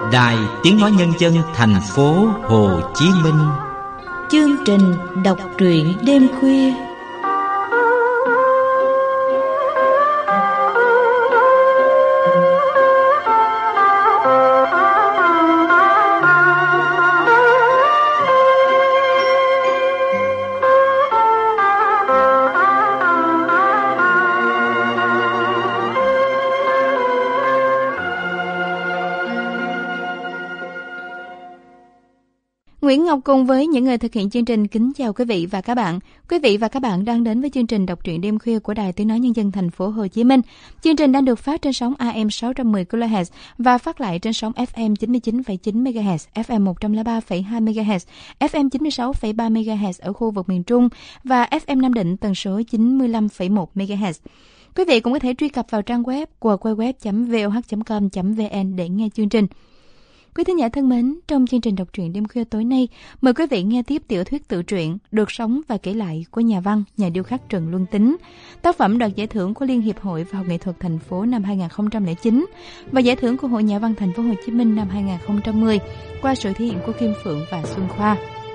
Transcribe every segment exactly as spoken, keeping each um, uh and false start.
Đài Tiếng Nói Nhân dân thành phố Hồ Chí Minh. Chương trình đọc truyện đêm khuya. Nguyễn Ngọc cùng với những người thực hiện chương trình kính chào quý vị và các bạn. Quý vị và các bạn đang đến với chương trình đọc truyện đêm khuya của Đài Tiếng Nói Nhân dân thành phố Hồ Chí Minh. Chương trình đang được phát trên sóng a em sáu trăm mười ki lô héc và phát lại trên sóng ép em chín mươi chín phẩy chín mê ga héc, ép em một trăm lẻ ba phẩy hai mê ga héc, ép em chín mươi sáu phẩy ba mê ga héc ở khu vực miền Trung và ép em Nam Định tần số chín mươi lăm phẩy một mê ga héc. Quý vị cũng có thể truy cập vào trang web w w w chấm v o h chấm com chấm v n để nghe chương trình. Quý thính giả thân mến, trong chương trình đọc truyện đêm khuya tối nay, mời quý vị nghe tiếp tiểu thuyết tự truyện Được sống và kể lại của nhà văn, nhà điêu khắc Trần Luân Tính. Tác phẩm đoạt giải thưởng của Liên hiệp hội Văn học nghệ thuật thành phố năm hai không không chín và giải thưởng của Hội Nhà văn thành phố Hồ Chí Minh năm hai không một không qua sự thể hiện của Kim Phượng và Xuân Khoa.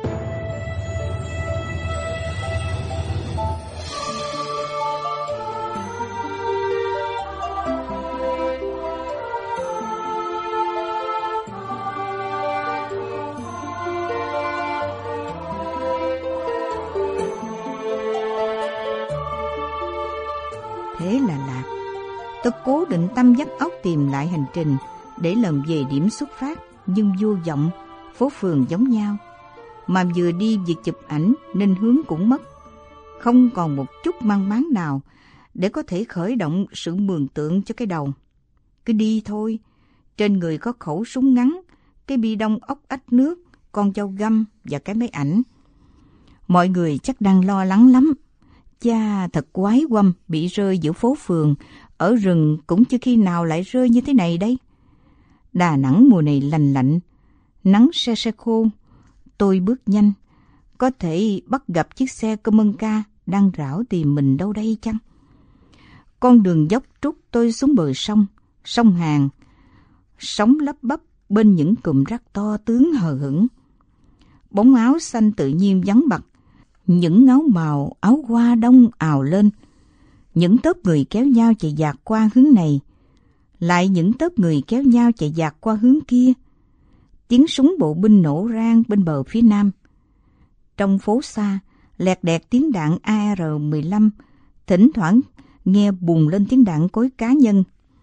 Thế là lạc. Tôi cố định tâm dắt óc tìm lại hành trình để lần về điểm xuất phát, nhưng vô vọng. Phố phường giống nhau, mà vừa đi vừa chụp ảnh nên hướng cũng mất. Không còn một chút mang máng nào để có thể khởi động sự mường tượng cho cái đầu. Cứ đi thôi. Trên người có khẩu súng ngắn, cái bi đông ốc ách nước, con dao găm và cái máy ảnh. Mọi người chắc đang lo lắng lắm. Cha, thật quái quăm bị rơi giữa phố phường, ở rừng cũng chưa khi nào lại rơi như thế này đây. Đà Nẵng mùa này lành lạnh, nắng se se khô. Tôi bước nhanh, có thể bắt gặp chiếc xe Commonca đang rảo tìm mình đâu đây chăng? Con đường dốc trút tôi xuống bờ sông, sông Hàn, sóng lấp bấp bên những cụm rác to tướng hờ hững. Bóng áo xanh tự nhiên vắng bặt. Những áo màu, áo hoa đông ào lên. Những tốp người kéo nhau chạy dạt qua hướng này. Lại những tốp người kéo nhau chạy dạt qua hướng kia. Tiếng súng bộ binh nổ rang bên bờ phía nam. Trong phố xa, lẹt đẹt tiếng đạn A R mười lăm, thỉnh thoảng nghe bùng lên tiếng đạn cối cá nhân.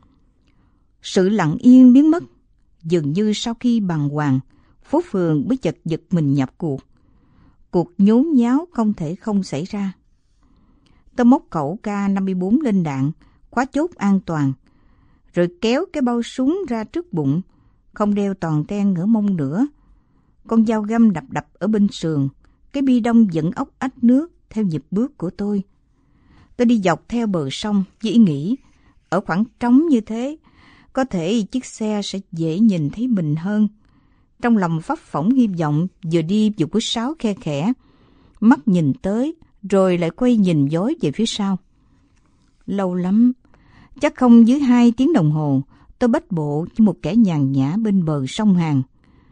Sự lặng yên biến mất. Dường như sau khi bàng hoàng, phố phường mới chợt giật mình nhập cuộc. Cuộc nhốn nháo không thể không xảy ra. Tôi móc khẩu K năm mươi bốn lên đạn, khóa chốt an toàn, rồi kéo cái bao súng ra trước bụng, không đeo toàn ten ở mông nữa. Con dao găm đập đập ở bên sườn, cái bi đông dẫn ốc ách nước theo nhịp bước của tôi. Tôi đi dọc theo bờ sông với ý nghĩ, ở khoảng trống như thế, có thể chiếc xe sẽ dễ nhìn thấy mình hơn. Trong lòng phấp phỏng hy vọng, vừa đi vừa quýt sáo khe khẽ, mắt nhìn tới, rồi lại quay nhìn dối về phía sau. Lâu lắm, chắc không dưới hai tiếng đồng hồ, tôi bách bộ như một kẻ nhàn nhã bên bờ sông Hàn.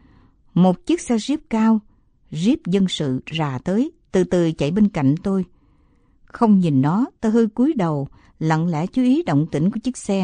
Một chiếc xe Jeep cao, Jeep dân sự rà tới, từ từ chạy bên cạnh tôi. Không nhìn nó, tôi hơi cúi đầu, lặng lẽ chú ý động tĩnh của chiếc xe.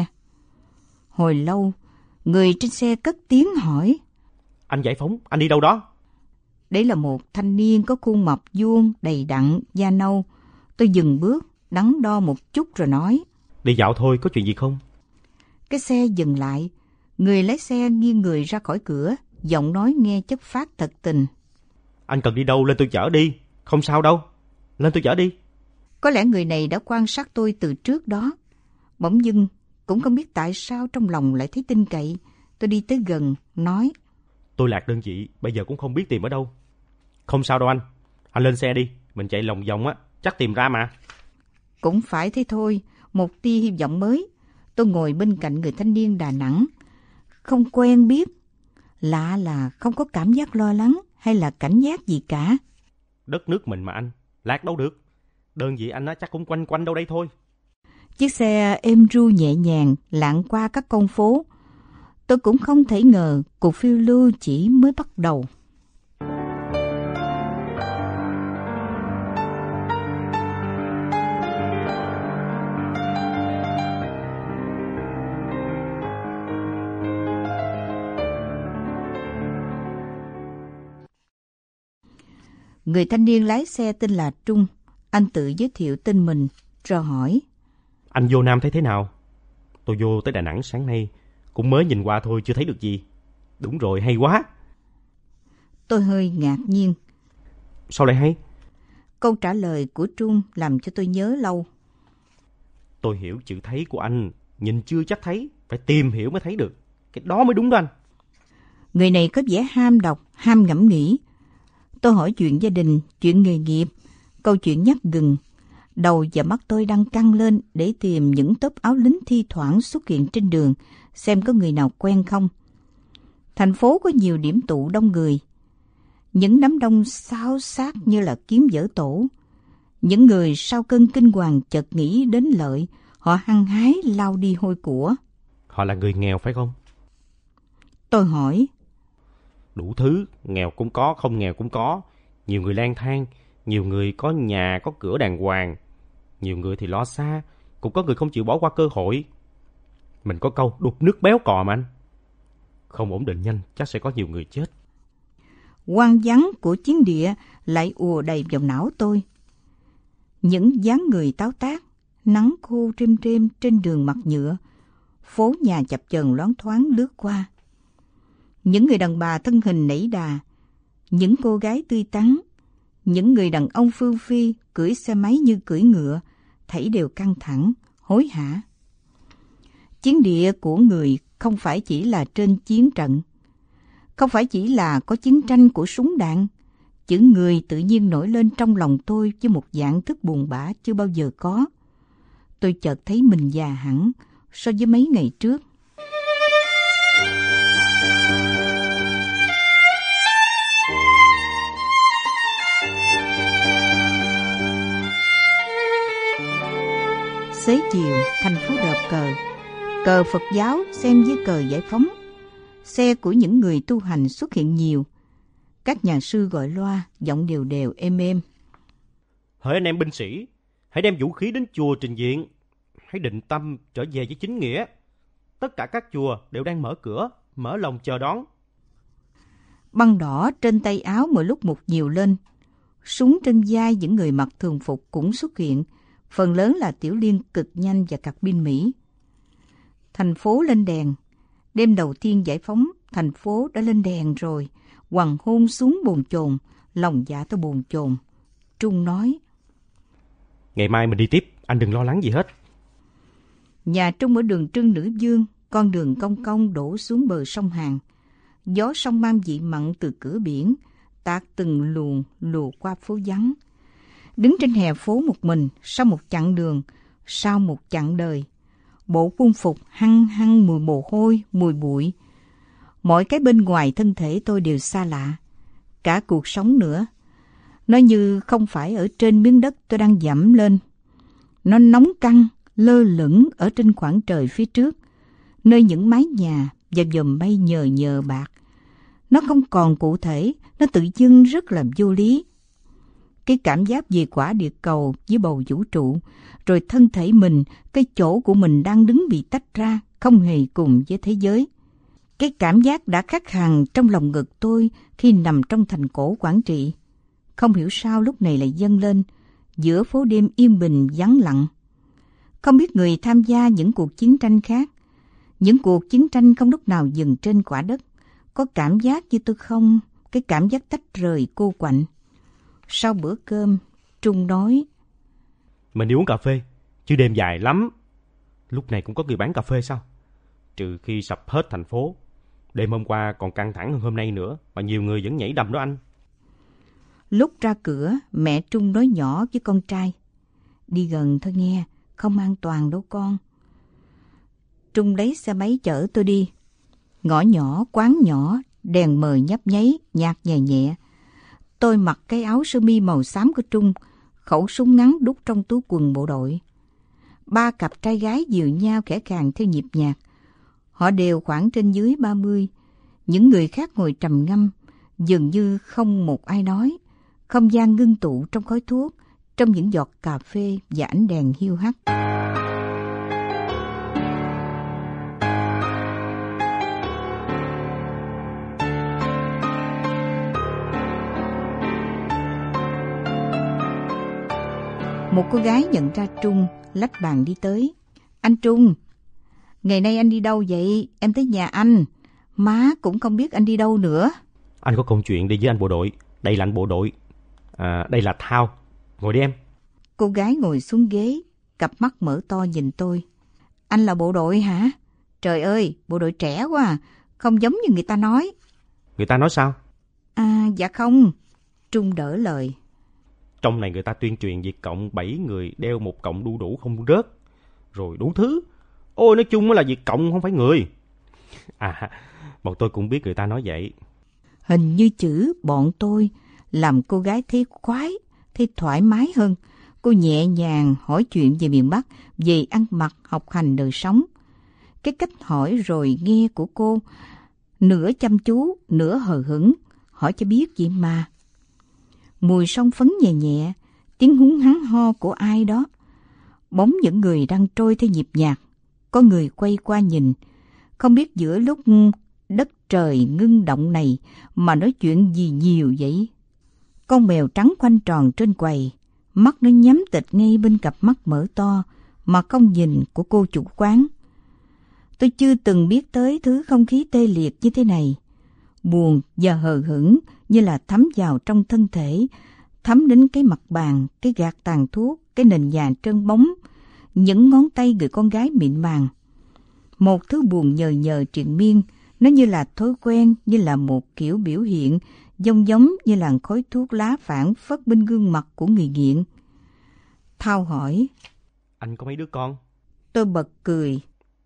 Hồi lâu, người trên xe cất tiếng hỏi: Anh Giải Phóng, anh đi đâu đó? Đấy là một thanh niên có khuôn mập vuông, đầy đặn, da nâu. Tôi dừng bước, đắn đo một chút rồi nói: Đi dạo thôi, có chuyện gì không? Cái xe dừng lại. Người lái xe nghiêng người ra khỏi cửa, giọng nói nghe chất phác thật tình: Anh cần đi đâu, lên tôi chở đi. Không sao đâu, lên tôi chở đi. Có lẽ người này đã quan sát tôi từ trước đó. Bỗng dưng, cũng không biết tại sao trong lòng lại thấy tin cậy. Tôi đi tới gần, nói: Tôi lạc đơn vị, bây giờ cũng không biết tìm ở đâu. Không sao đâu anh, anh lên xe đi, mình chạy lòng vòng á, chắc tìm ra mà. Cũng phải thế thôi, một tia hy vọng mới. Tôi ngồi bên cạnh người thanh niên Đà Nẵng, không quen biết. Lạ là không có cảm giác lo lắng hay là cảnh giác gì cả. Đất nước mình mà anh, lạc đâu được. Đơn vị anh á chắc cũng quanh quanh đâu đây thôi. Chiếc xe êm ru nhẹ nhàng lạng qua các con phố. Tôi cũng không thể ngờ cuộc phiêu lưu chỉ mới bắt đầu. Người thanh niên lái xe tên là Trung. Anh tự giới thiệu tên mình, rồi hỏi: Anh vô Nam thấy thế nào? Tôi vô tới Đà Nẵng sáng nay, cũng mới nhìn qua thôi, chưa thấy được gì. Đúng rồi, hay quá. Tôi hơi ngạc nhiên. Sao lại hay? Câu trả lời của Trung làm cho tôi nhớ lâu. Tôi hiểu chữ thấy của anh, nhìn chưa chắc thấy, phải tìm hiểu mới thấy được. Cái đó mới đúng đó anh. Người này có vẻ ham đọc, ham ngẫm nghĩ. Tôi hỏi chuyện gia đình, chuyện nghề nghiệp, câu chuyện nhắc gừng. Đầu và mắt tôi đang căng lên để tìm những tốp áo lính thi thoảng xuất hiện trên đường, xem có người nào quen không. Thành phố có nhiều điểm tụ đông người. Những đám đông xao xát như là kiếm dở tổ. Những người sau cơn kinh hoàng chợt nghĩ đến lợi, họ hăng hái lao đi hôi của. Họ là người nghèo phải không? Tôi hỏi. Đủ thứ, nghèo cũng có, không nghèo cũng có. Nhiều người lang thang, nhiều người có nhà, có cửa đàng hoàng. Nhiều người thì lo xa, cũng có người không chịu bỏ qua cơ hội. Mình có câu đục nước béo cò mà anh. Không ổn định nhanh, chắc sẽ có nhiều người chết. Hoang vắng của chiến địa lại ùa đầy vào não tôi. Những dáng người táo tác, nắng khô trêm trêm trên đường mặt nhựa, phố nhà chập chờn loáng thoáng lướt qua. Những người đàn bà thân hình nảy đà, những cô gái tươi tắn, những người đàn ông phương phi cưỡi xe máy như cưỡi ngựa, thảy đều căng thẳng, hối hả. Chiến địa của người không phải chỉ là trên chiến trận, không phải chỉ là có chiến tranh của súng đạn. Chữ người tự nhiên nổi lên trong lòng tôi với một dạng thức buồn bã chưa bao giờ có. Tôi chợt thấy mình già hẳn so với mấy ngày trước. Xế chiều, thành phố rợp cờ. Cờ Phật giáo xem với cờ giải phóng. Xe của những người tu hành xuất hiện nhiều. Các nhà sư gọi loa, giọng đều đều êm êm. Hỡi anh em binh sĩ, hãy đem vũ khí đến chùa trình diện. Hãy định tâm trở về với chính nghĩa. Tất cả các chùa đều đang mở cửa, mở lòng chờ đón. Băng đỏ trên tay áo mỗi lúc một nhiều lên. Súng trên vai những người mặc thường phục cũng xuất hiện. Phần lớn là tiểu liên cực nhanh và cạc pin Mỹ. Thành phố lên đèn. Đêm đầu tiên giải phóng, thành phố đã lên đèn rồi. Hoàng hôn xuống bồn chồn, lòng dạ tôi bồn chồn. Trung nói: Ngày mai mình đi tiếp, anh đừng lo lắng gì hết. Nhà Trung ở đường Trưng Nữ Dương, con đường cong cong đổ xuống bờ sông Hàn. Gió sông mang vị mặn từ cửa biển, tạt từng luồng lùa qua phố vắng. Đứng trên hè phố một mình, sau một chặng đường, sau một chặng đời. Bộ quân phục hăng hăng mùi mồ hôi, mùi bụi. Mọi cái bên ngoài thân thể tôi đều xa lạ. Cả cuộc sống nữa. Nó như không phải ở trên miếng đất tôi đang dẫm lên. Nó nóng căng, lơ lửng ở trên khoảng trời phía trước, nơi những mái nhà và vòm mây nhờ nhờ bạc. Nó không còn cụ thể, nó tự dưng rất là vô lý. Cái cảm giác về quả địa cầu với bầu vũ trụ, rồi thân thể mình, cái chỗ của mình đang đứng bị tách ra, không hề cùng với thế giới. Cái cảm giác đã khắc hằn trong lòng ngực tôi khi nằm trong thành cổ Quảng Trị. Không hiểu sao lúc này lại dâng lên, giữa phố đêm yên bình vắng lặng. Không biết người tham gia những cuộc chiến tranh khác, những cuộc chiến tranh không lúc nào dừng trên quả đất, có cảm giác như tôi không, cái cảm giác tách rời cô quạnh. Sau bữa cơm, Trung nói: Mình đi uống cà phê, chứ đêm dài lắm. Lúc này cũng có người bán cà phê sao? Trừ khi sập hết thành phố. Đêm hôm qua còn căng thẳng hơn hôm nay nữa, mà nhiều người vẫn nhảy đầm đó anh. Lúc ra cửa, mẹ Trung nói nhỏ với con trai: Đi gần thôi nghe, không an toàn đâu con. Trung lấy xe máy chở tôi đi. Ngõ nhỏ, quán nhỏ, đèn mờ nhấp nháy, nhạt nhẹ nhẹ. Tôi mặc cái áo sơ mi màu xám của Trung, khẩu súng ngắn đút trong túi quần bộ đội. Ba cặp trai gái dìu nhau khẽ khàng theo nhịp nhạc. Họ đều khoảng trên dưới ba mươi. Những người khác ngồi trầm ngâm, dường như không một ai nói. Không gian ngưng tụ trong khói thuốc, trong những giọt cà phê và ánh đèn hiu hắt. Một cô gái nhận ra Trung, lách bàn đi tới. Anh Trung, ngày nay anh đi đâu vậy? Em tới nhà anh, má cũng không biết anh đi đâu nữa. Anh có công chuyện đi với anh bộ đội. Đây là anh bộ đội. À, đây là Thao. Ngồi đi em. Cô gái ngồi xuống ghế, cặp mắt mở to nhìn tôi. Anh là bộ đội hả? Trời ơi, bộ đội trẻ quá à, không giống như người ta nói. Người ta nói sao? À, dạ không. Trung đỡ lời. Trong này người ta tuyên truyền việc cộng bảy người đeo một cọng đu đủ không rớt. Rồi đủ thứ. Ôi, nói chung là việc cộng không phải người. À, bọn tôi cũng biết người ta nói vậy. Hình như chữ bọn tôi làm cô gái thấy khoái, thấy thoải mái hơn. Cô nhẹ nhàng hỏi chuyện về miền Bắc, về ăn mặc, học hành, đời sống. Cái cách hỏi rồi nghe của cô, nửa chăm chú, nửa hờ hững, hỏi cho biết gì mà. Mùi son phấn nhẹ nhẹ, tiếng húng hắng ho của ai đó. Bóng những người đang trôi theo nhịp nhạc. Có người quay qua nhìn, không biết giữa lúc đất trời ngưng động này mà nói chuyện gì nhiều vậy. Con mèo trắng khoanh tròn trên quầy, mắt nó nhắm tịt ngay bên cặp mắt mở to mà không nhìn của cô chủ quán. Tôi chưa từng biết tới thứ không khí tê liệt như thế này. Buồn và hờ hững như là thấm vào trong thân thể, thấm đến cái mặt bàn, cái gạt tàn thuốc, cái nền nhà trơn bóng, những ngón tay người con gái mịn màng. Một thứ buồn nhờ nhờ triền miên, nó như là thói quen, như là một kiểu biểu hiện, giống giống như là khói thuốc lá phảng phất bên gương mặt của người nghiện. Thao hỏi. Anh có mấy đứa con? Tôi bật cười.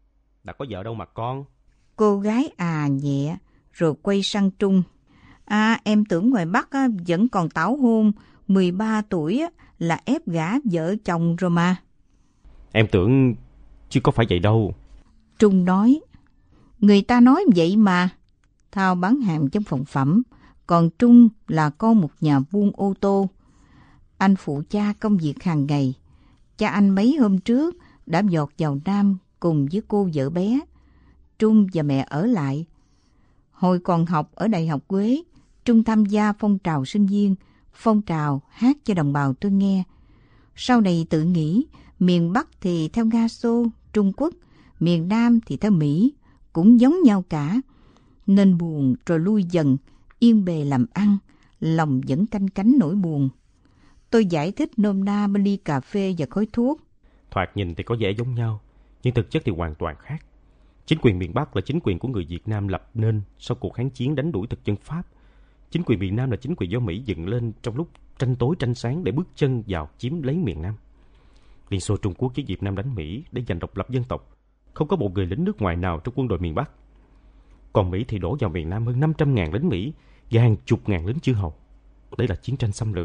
Đã có vợ đâu mà con. Cô gái à nhẹ, rồi quay sang Trung. À, em tưởng ngoài Bắc á, vẫn còn tảo hôn, mười ba tuổi á, là ép gả vợ chồng rồi mà. Em tưởng chứ có phải vậy đâu. Trung nói. Người ta nói vậy mà. Thao bán hàng trong phòng phẩm, còn Trung là con một nhà buôn ô tô. Anh phụ cha công việc hàng ngày. Cha anh mấy hôm trước đã dọt vào Nam cùng với cô vợ bé. Trung và mẹ ở lại. Hồi còn học ở Đại học Quế, Trung tham gia phong trào sinh viên, phong trào hát cho đồng bào tôi nghe. Sau này tự nghĩ, miền Bắc thì theo Nga Xô, Trung Quốc, miền Nam thì theo Mỹ, cũng giống nhau cả. Nên buồn rồi lui dần, yên bề làm ăn, lòng vẫn canh cánh nỗi buồn. Tôi giải thích nôm na bên ly cà phê và khói thuốc. Thoạt nhìn thì có vẻ giống nhau, nhưng thực chất thì hoàn toàn khác. Chính quyền miền Bắc là chính quyền của người Việt Nam lập nên sau cuộc kháng chiến đánh đuổi thực dân Pháp. Chính quyền miền Nam là chính quyền do Mỹ dựng lên trong lúc tranh tối tranh sáng để bước chân vào chiếm lấy miền Nam. Liên Xô Trung Quốc với Việt Nam đánh Mỹ để giành độc lập dân tộc. Không có một người lính nước ngoài nào trong quân đội miền Bắc. Còn Mỹ thì đổ vào miền Nam hơn năm trăm ngàn lính Mỹ và hàng chục ngàn lính chư hầu. Đây là chiến tranh xâm lược.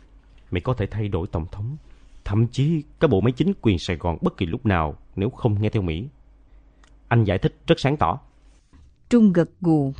Mỹ có thể thay đổi tổng thống, thậm chí các bộ máy chính quyền Sài Gòn bất kỳ lúc nào nếu không nghe theo Mỹ. Anh giải thích rất sáng tỏ. Trung gật gù.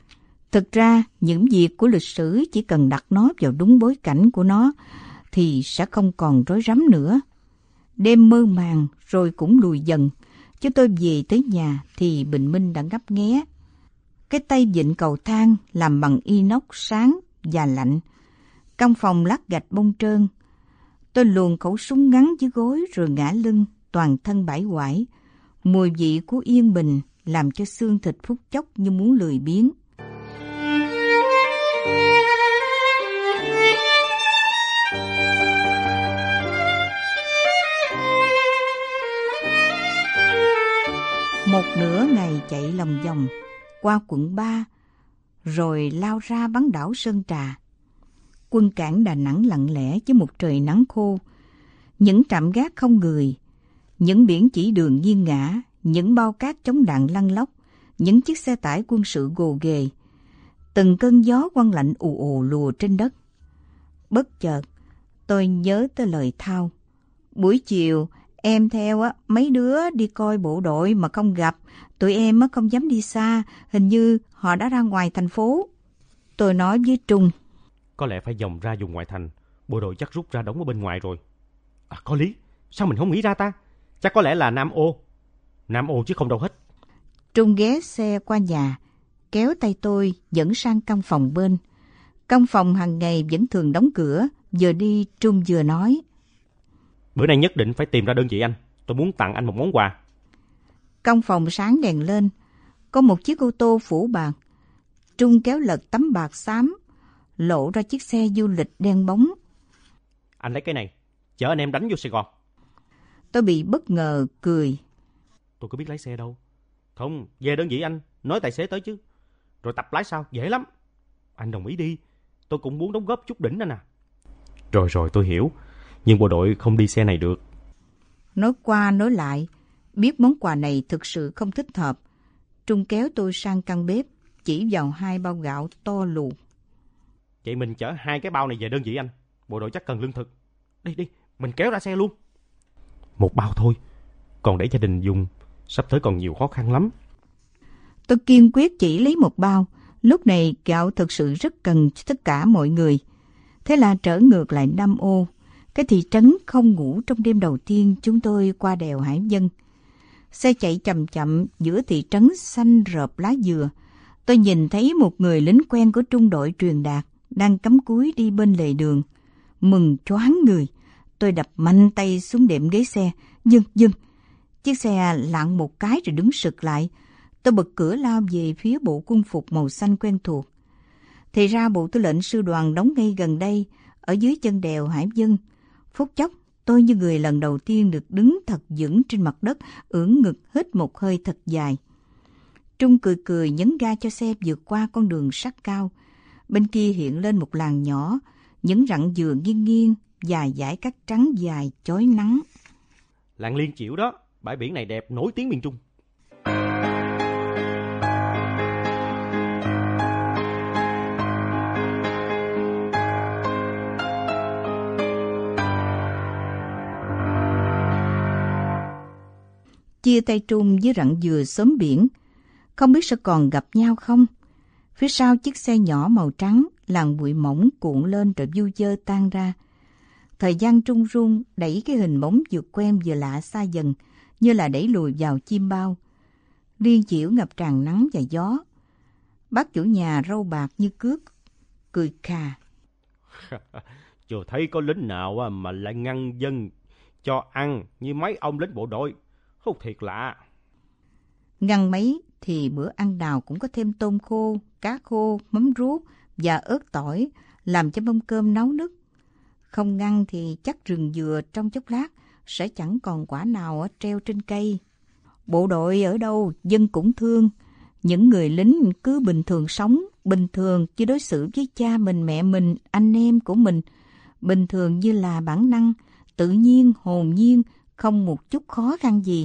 Thực ra, những việc của lịch sử chỉ cần đặt nó vào đúng bối cảnh của nó thì sẽ không còn rối rắm nữa. Đêm mơ màng rồi cũng lùi dần. Chứ tôi về tới nhà thì bình minh đã ngấp nghé. Cái tay vịn cầu thang làm bằng inox sáng và lạnh. Căn phòng lát gạch bông trơn. Tôi luồn khẩu súng ngắn dưới gối rồi ngã lưng, toàn thân bãi quải. Mùi vị của yên bình làm cho xương thịt phút chốc như muốn lười biếng. Một nửa ngày chạy lòng vòng qua quận ba, rồi lao ra bán đảo Sơn Trà. Quân cảng Đà Nẵng lặng lẽ với một trời nắng khô. Những trạm gác không người, những biển chỉ đường nghiêng ngã, những bao cát chống đạn lăn lóc, những chiếc xe tải quân sự gồ ghề. Từng cơn gió quăng lạnh ù ù lùa trên đất. Bất chợt, tôi nhớ tới lời Thao. Buổi chiều, Em theo á, mấy đứa đi coi bộ đội mà không gặp, tụi em á không dám đi xa, hình như họ đã ra ngoài thành phố. Tôi nói với Trung. Có lẽ phải vòng ra vùng ngoại thành, bộ đội chắc rút ra đóng ở bên ngoài rồi. À, có lý, sao mình không nghĩ ra ta? Chắc có lẽ là Nam Ô. Nam Ô chứ không đâu hết. Trung ghé xe qua nhà, kéo tay tôi dẫn sang căn phòng bên. Căn phòng hàng ngày vẫn thường đóng cửa, vừa đi Trung vừa nói. Bữa nay nhất định phải tìm ra đơn vị anh, tôi muốn tặng anh một món quà. Căn phòng sáng đèn lên, có một chiếc ô tô phủ bạc. Trung kéo lật tấm bạc xám, lộ ra chiếc xe du lịch đen bóng. Anh lấy cái này, chở anh em đánh vô Sài Gòn. Tôi bị bất ngờ, cười. Tôi có biết lái xe đâu. Không, về đơn vị anh, nói tài xế tới chứ. Rồi tập lái sao, dễ lắm. Anh đồng ý đi, tôi cũng muốn đóng góp chút đỉnh anh à. Rồi rồi, tôi hiểu. Nhưng bộ đội không đi xe này được. Nói qua nói lại, biết món quà này thực sự không thích hợp. Trung kéo tôi sang căn bếp, chỉ vào hai bao gạo to lù. Vậy mình chở hai cái bao này về đơn vị anh. Bộ đội chắc cần lương thực. Đi đi, mình kéo ra xe luôn. Một bao thôi, còn để gia đình dùng, sắp tới còn nhiều khó khăn lắm. Tôi kiên quyết chỉ lấy một bao. Lúc này gạo thực sự rất cần cho tất cả mọi người. Thế là trở ngược lại Nam Ô, cái thị trấn không ngủ trong đêm đầu tiên chúng tôi qua đèo Hải Vân. Xe chạy chậm chậm giữa thị trấn xanh rợp lá dừa. Tôi nhìn thấy một người lính quen của trung đội truyền đạt đang cắm cúi đi bên lề đường. Mừng choáng người, tôi đập mạnh tay xuống đệm ghế xe. Dừng, dừng. Chiếc xe lạng một cái rồi đứng sực lại. Tôi bật cửa lao về phía bộ quân phục màu xanh quen thuộc. Thì ra bộ tư lệnh sư đoàn đóng ngay gần đây, ở dưới chân đèo Hải Vân. Phút chốc, tôi như người lần đầu tiên được đứng thật vững trên mặt đất, ưỡn ngực hít một hơi thật dài. Trung cười cười nhấn ga cho xe vượt qua con đường sắt cao. Bên kia hiện lên một làng nhỏ, những rặng dừa nghiêng nghiêng, dài dải cát trắng dài chói nắng. Làng Liên Chiểu đó, bãi biển này đẹp nổi tiếng miền Trung. Chia tay Trung với rặng dừa xóm biển, không biết sẽ còn gặp nhau không? Phía sau chiếc xe nhỏ màu trắng, làn bụi mỏng cuộn lên rồi du dơ tan ra. Thời gian trung run đẩy cái hình bóng vừa quen vừa lạ xa dần, như là đẩy lùi vào chim bao. Liên Chiểu ngập tràn nắng và gió. Bác chủ nhà râu bạc như cước, cười khà. Chưa thấy có lính nào mà lại ngăn dân cho ăn như mấy ông lính bộ đội. Không, thiệt lạ. Ngăn mấy thì bữa ăn nào cũng có thêm tôm khô, cá khô, mắm ruốc và ớt tỏi, làm cho mâm cơm nấu nức. Không ngăn thì chắc rừng dừa trong chốc lát sẽ chẳng còn quả nào treo trên cây. Bộ đội ở đâu dân cũng thương. Những người lính cứ bình thường sống, bình thường chứ đối xử với cha mình, mẹ mình, anh em của mình. Bình thường như là bản năng, tự nhiên, hồn nhiên, không một chút khó khăn gì.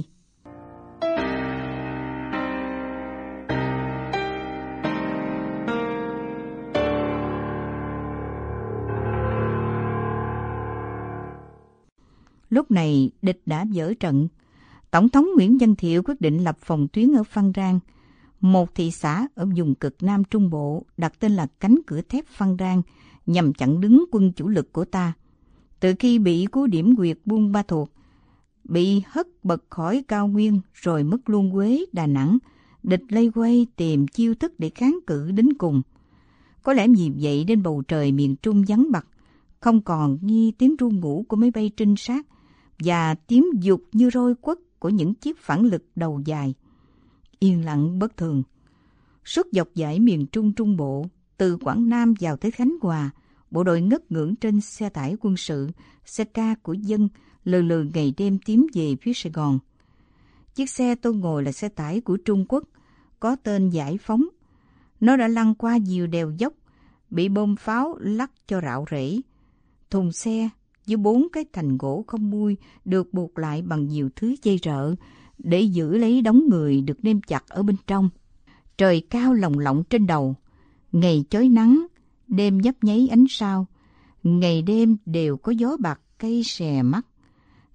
Lúc này địch đã vỡ trận. Tổng thống Nguyễn Văn Thiệu quyết định lập phòng tuyến ở Phan Rang, một thị xã ở vùng cực Nam Trung Bộ, đặt tên là Cánh Cửa Thép Phan Rang, nhằm chặn đứng quân chủ lực của ta. Từ khi bị cú điểm quyệt Buôn Ma Thuột, bị hất bật khỏi cao nguyên rồi mất luôn Quế, Đà Nẵng, địch lây quay tìm chiêu thức để kháng cự đến cùng. Có lẽ vì vậy nên bầu trời miền Trung vắng bặt, không còn nghe tiếng ru ngủ của máy bay trinh sát và tiếng dục như roi quất của những chiếc phản lực đầu dài. Yên lặng bất thường. Suốt dọc dải miền Trung Trung Bộ, từ Quảng Nam vào tới Khánh Hòa, bộ đội ngất ngưỡng trên xe tải quân sự, xe ca của dân, lừ lừ ngày đêm tiến về phía Sài Gòn. Chiếc xe tôi ngồi là xe tải của Trung Quốc, có tên Giải Phóng. Nó đã lăn qua nhiều đèo dốc, bị bom pháo lắc cho rạo rễ. Thùng xe với bốn cái thành gỗ không mui được buộc lại bằng nhiều thứ dây rợ để giữ lấy đống người được nêm chặt ở bên trong. Trời cao lồng lộng trên đầu, ngày chói nắng, đêm nhấp nháy ánh sao, ngày đêm đều có gió bạc cây xè mắt.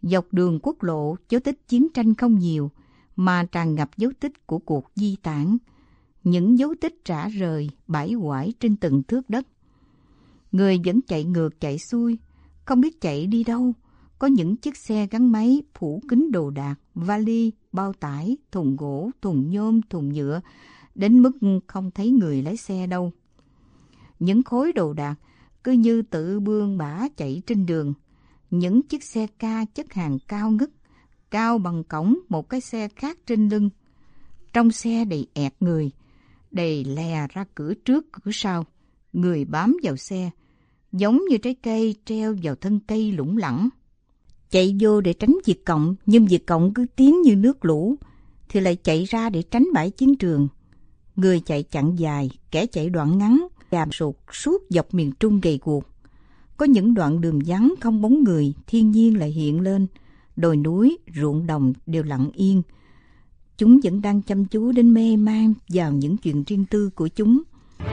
Dọc đường quốc lộ, dấu tích chiến tranh không nhiều, mà tràn ngập dấu tích của cuộc di tản, những dấu tích rã rời, bãi quải trên từng thước đất. Người vẫn chạy ngược chạy xuôi, không biết chạy đi đâu. Có những chiếc xe gắn máy phủ kín đồ đạc, vali, bao tải, thùng gỗ, thùng nhôm, thùng nhựa, đến mức không thấy người lái xe đâu. Những khối đồ đạc cứ như tự bươn bả chạy trên đường. Những chiếc xe ca chất hàng cao ngất, cao bằng cổng một cái xe khác trên lưng. Trong xe đầy ẹt người, đầy lè ra cửa trước cửa sau, người bám vào xe, giống như trái cây treo vào thân cây lủng lẳng. Chạy vô để tránh Việt Cộng, nhưng Việt Cộng cứ tiến như nước lũ, thì lại chạy ra để tránh bãi chiến trường. Người chạy chặng dài, kẻ chạy đoạn ngắn, dàm sụt suốt dọc miền Trung gầy guộc. Có những đoạn đường vắng không bóng người, thiên nhiên lại hiện lên, đồi núi, ruộng đồng đều lặng yên. Chúng vẫn đang chăm chú đến mê man vào những chuyện riêng tư của chúng.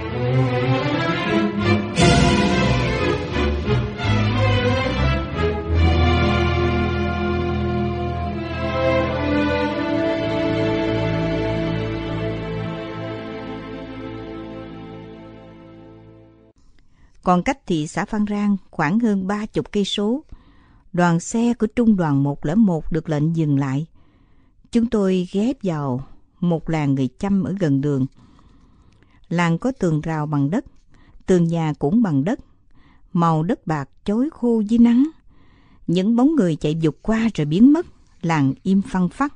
Còn cách thị xã Phan Rang khoảng hơn ba chục cây số, đoàn xe của trung đoàn một không một được lệnh dừng lại. Chúng tôi ghé vào một làng người Chăm ở gần đường. Làng có tường rào bằng đất, tường nhà cũng bằng đất, màu đất bạc chói khô dưới nắng. Những bóng người chạy vụt qua rồi biến mất, làng im phăng phắc.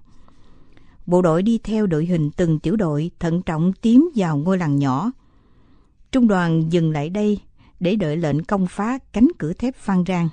Bộ đội đi theo đội hình từng tiểu đội thận trọng tiến vào ngôi làng nhỏ. Trung đoàn dừng lại đây để đợi lệnh công phá cánh cửa thép Phan Rang.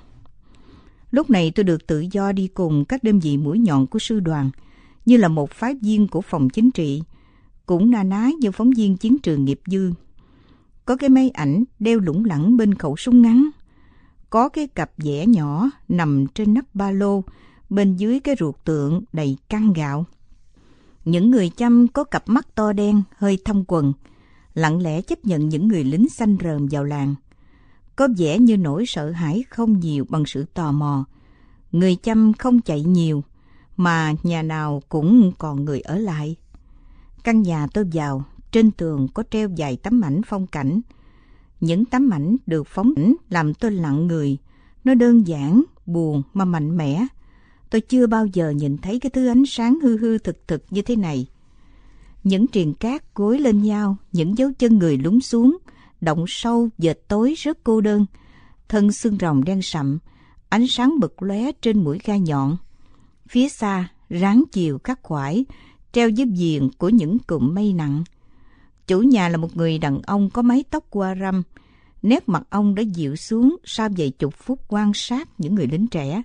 Lúc này tôi được tự do đi cùng các đơn vị mũi nhọn của sư đoàn, như là một phái viên của phòng chính trị, cũng na ná như phóng viên chiến trường nghiệp dư. Có cái máy ảnh đeo lủng lẳng bên khẩu súng ngắn, có cái cặp vẽ nhỏ nằm trên nắp ba lô, bên dưới cái ruột tượng đầy căn gạo. Những người Chăm có cặp mắt to đen hơi thâm quần, lặng lẽ chấp nhận những người lính xanh rờm vào làng. Có vẻ như nỗi sợ hãi không nhiều bằng sự tò mò. Người Chăm không chạy nhiều, mà nhà nào cũng còn người ở lại. Căn nhà tôi vào, trên tường có treo vài tấm ảnh phong cảnh. Những tấm ảnh được phóng ảnh làm tôi lặng người. Nó đơn giản, buồn mà mạnh mẽ. Tôi chưa bao giờ nhìn thấy cái thứ ánh sáng hư hư thực thực như thế này. Những triền cát gối lên nhau, những dấu chân người lún xuống, động sâu, dệt tối rất cô đơn. Thân xương rồng đen sậm, ánh sáng bật lóe trên mũi gai nhọn. Phía xa, ráng chiều khắc khoải, treo dưới viền của những cụm mây nặng. Chủ nhà là một người đàn ông có mái tóc qua râm. Nét mặt ông đã dịu xuống sau vài chục phút quan sát những người lính trẻ.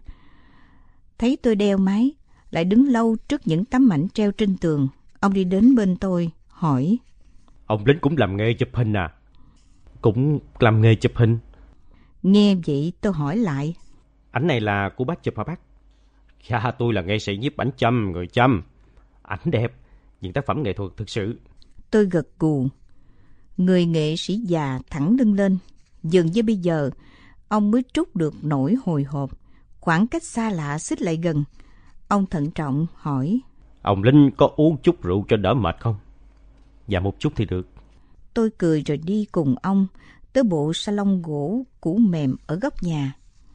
Thấy tôi đeo máy, lại đứng lâu trước những tấm ảnh treo trên tường. Ông đi đến bên tôi, hỏi: Ông lính cũng làm nghề chụp hình à? Cũng làm nghề chụp hình. Nghe vậy tôi hỏi lại: Ảnh này là của bác chụp hả bác? Dạ, tôi là nghệ sĩ nhiếp ảnh Chăm, người Chăm. Ảnh đẹp, những tác phẩm nghệ thuật thực sự. Tôi gật gù. Người nghệ sĩ già thẳng lưng lên. Dường như bây giờ, ông mới trút được nỗi hồi hộp. Khoảng cách xa lạ xích lại gần. Ông thận trọng hỏi: Ông Linh có uống chút rượu cho đỡ mệt không? Dạ, một chút thì được. Tôi cười rồi đi cùng ông tới bộ salon gỗ cũ mềm ở góc nhà.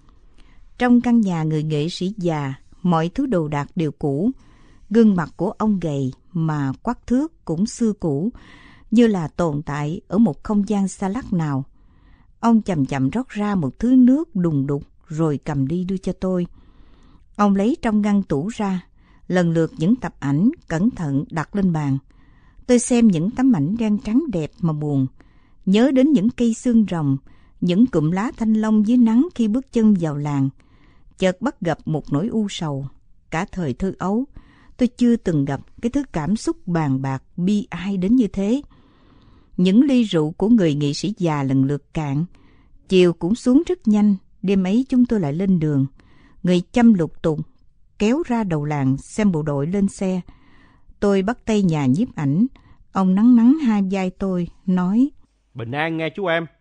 Trong căn nhà người nghệ sĩ già, mọi thứ đồ đạc đều cũ. Gương mặt của ông gầy mà quắc thước cũng xưa cũ, như là tồn tại ở một không gian xa lắc nào. Ông chậm chậm rót ra một thứ nước đùng đục rồi cầm đi đưa cho tôi. Ông lấy trong ngăn tủ ra, lần lượt những tập ảnh cẩn thận đặt lên bàn. Tôi xem những tấm ảnh đen trắng đẹp mà buồn, nhớ đến những cây xương rồng, những cụm lá thanh long dưới nắng khi bước chân vào làng. Chợt bắt gặp một nỗi u sầu. Cả thời thơ ấu, tôi chưa từng gặp cái thứ cảm xúc bàn bạc bi ai đến như thế. Những ly rượu của người nghệ sĩ già lần lượt cạn. Chiều cũng xuống rất nhanh. Đêm ấy chúng tôi lại lên đường. Người Chăm lục tục kéo ra đầu làng xem bộ đội lên xe. Tôi bắt tay nhà nhiếp ảnh. Ông nắng nắng hai vai tôi, nói: Bình an nghe chú em.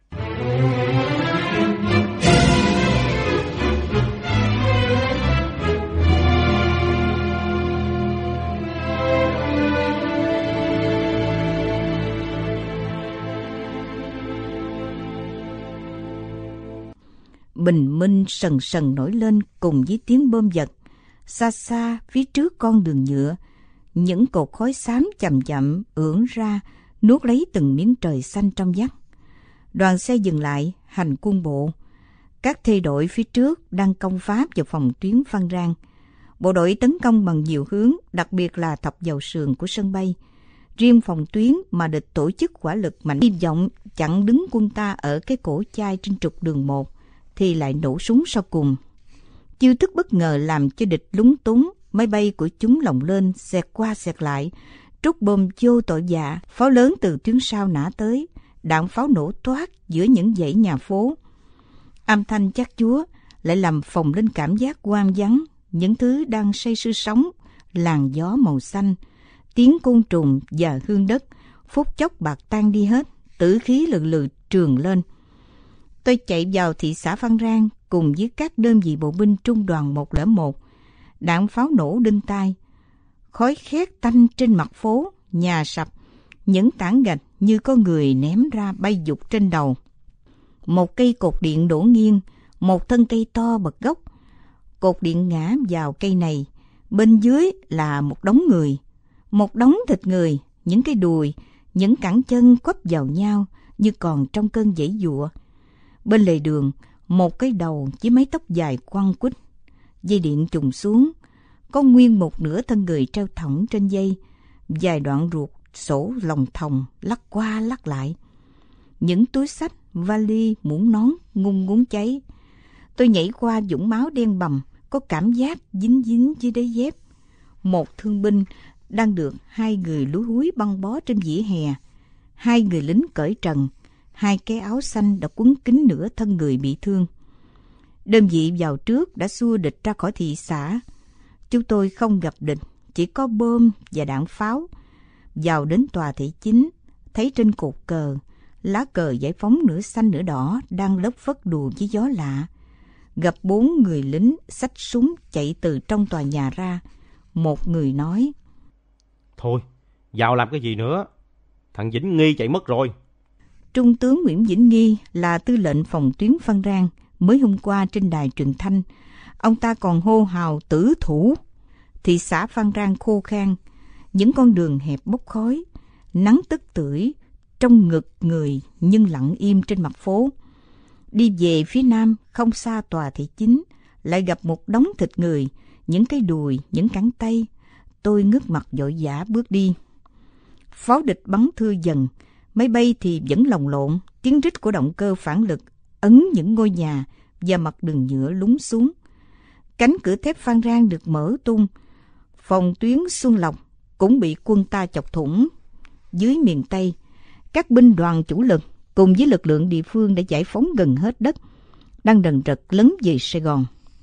Bình minh sần sần nổi lên cùng với tiếng bom giật. Xa xa phía trước con đường nhựa, những cột khói xám chậm chậm ưỡn ra, nuốt lấy từng miếng trời xanh trong vắt. Đoàn xe dừng lại, hành quân bộ. Các thê đội phía trước đang công phá vào phòng tuyến Phan Rang. Bộ đội tấn công bằng nhiều hướng, đặc biệt là thọc vào sườn của sân bay. Riêng phòng tuyến mà địch tổ chức hỏa lực mạnh hy vọng chặn đứng quân ta ở cái cổ chai trên trục đường một, thì lại nổ súng sau cùng. Chiêu thức bất ngờ làm cho địch lúng túng, máy bay của chúng lồng lên, xẹt qua xẹt lại, trút bom vô tội dạ, pháo lớn từ tuyến sau nã tới, đạn pháo nổ toát giữa những dãy nhà phố. Âm thanh chát chúa lại làm phồng lên cảm giác hoang vắng, những thứ đang say sưa sống, làn gió màu xanh, tiếng côn trùng và hương đất, phút chốc bạc tan đi hết, tử khí lừ lừ trường lên. Tôi chạy vào thị xã Phan Rang cùng với các đơn vị bộ binh trung đoàn một không một. Đạn pháo nổ đinh tai, khói khét tanh trên mặt phố, nhà sập, những tảng gạch như có người ném ra bay dục trên đầu. Một cây cột điện đổ nghiêng, một thân cây to bật gốc. Cột điện ngã vào cây này, bên dưới là một đống người, một đống thịt người, những cái đùi, những cẳng chân quắp vào nhau như còn trong cơn giãy giụa. Bên lề đường, một cái đầu với mái tóc dài quăn quýt, dây điện trùng xuống, có nguyên một nửa thân người treo thõng trên dây, vài đoạn ruột sổ lòng thòng lắc qua lắc lại. Những túi xách, vali, mũ nón ngung ngúng cháy. Tôi nhảy qua vũng máu đen bầm, có cảm giác dính dính dưới đế dép. Một thương binh đang được hai người lúi húi băng bó trên vỉa hè. Hai người lính cởi trần, hai cái áo xanh đã quấn kín nửa thân người bị thương. Đơn vị vào trước đã xua địch ra khỏi thị xã. Chúng tôi không gặp địch, chỉ có bom và đạn pháo. Vào đến tòa thị chính, thấy trên cột cờ, lá cờ giải phóng nửa xanh nửa đỏ đang lấp phất đùa với gió lạ. Gặp bốn người lính xách súng chạy từ trong tòa nhà ra. Một người nói: Thôi, vào làm cái gì nữa? Thằng Vĩnh Nghi chạy mất rồi. Trung tướng Nguyễn Vĩnh Nghi là tư lệnh phòng tuyến Phan Rang. Mới hôm qua trên đài truyền thanh, ông ta còn hô hào tử thủ. Thị xã Phan Rang khô khan, những con đường hẹp bốc khói, nắng tức tưởi trong ngực người nhưng lặng im trên mặt phố. Đi về phía nam, không xa tòa thị chính, lại gặp một đống thịt người, những cái đùi, những cẳng tay. Tôi ngước mặt vội vã bước đi. Pháo địch bắn thưa dần, máy bay thì vẫn lồng lộn, tiếng rít của động cơ phản lực ấn những ngôi nhà và mặt đường nhựa lún xuống. Cánh cửa thép Phan Rang được mở tung. Phòng tuyến Xuân Lộc cũng bị quân ta chọc thủng. Dưới miền Tây, các binh đoàn chủ lực cùng với lực lượng địa phương đã giải phóng gần hết đất, đang đần đật lấn về Sài Gòn.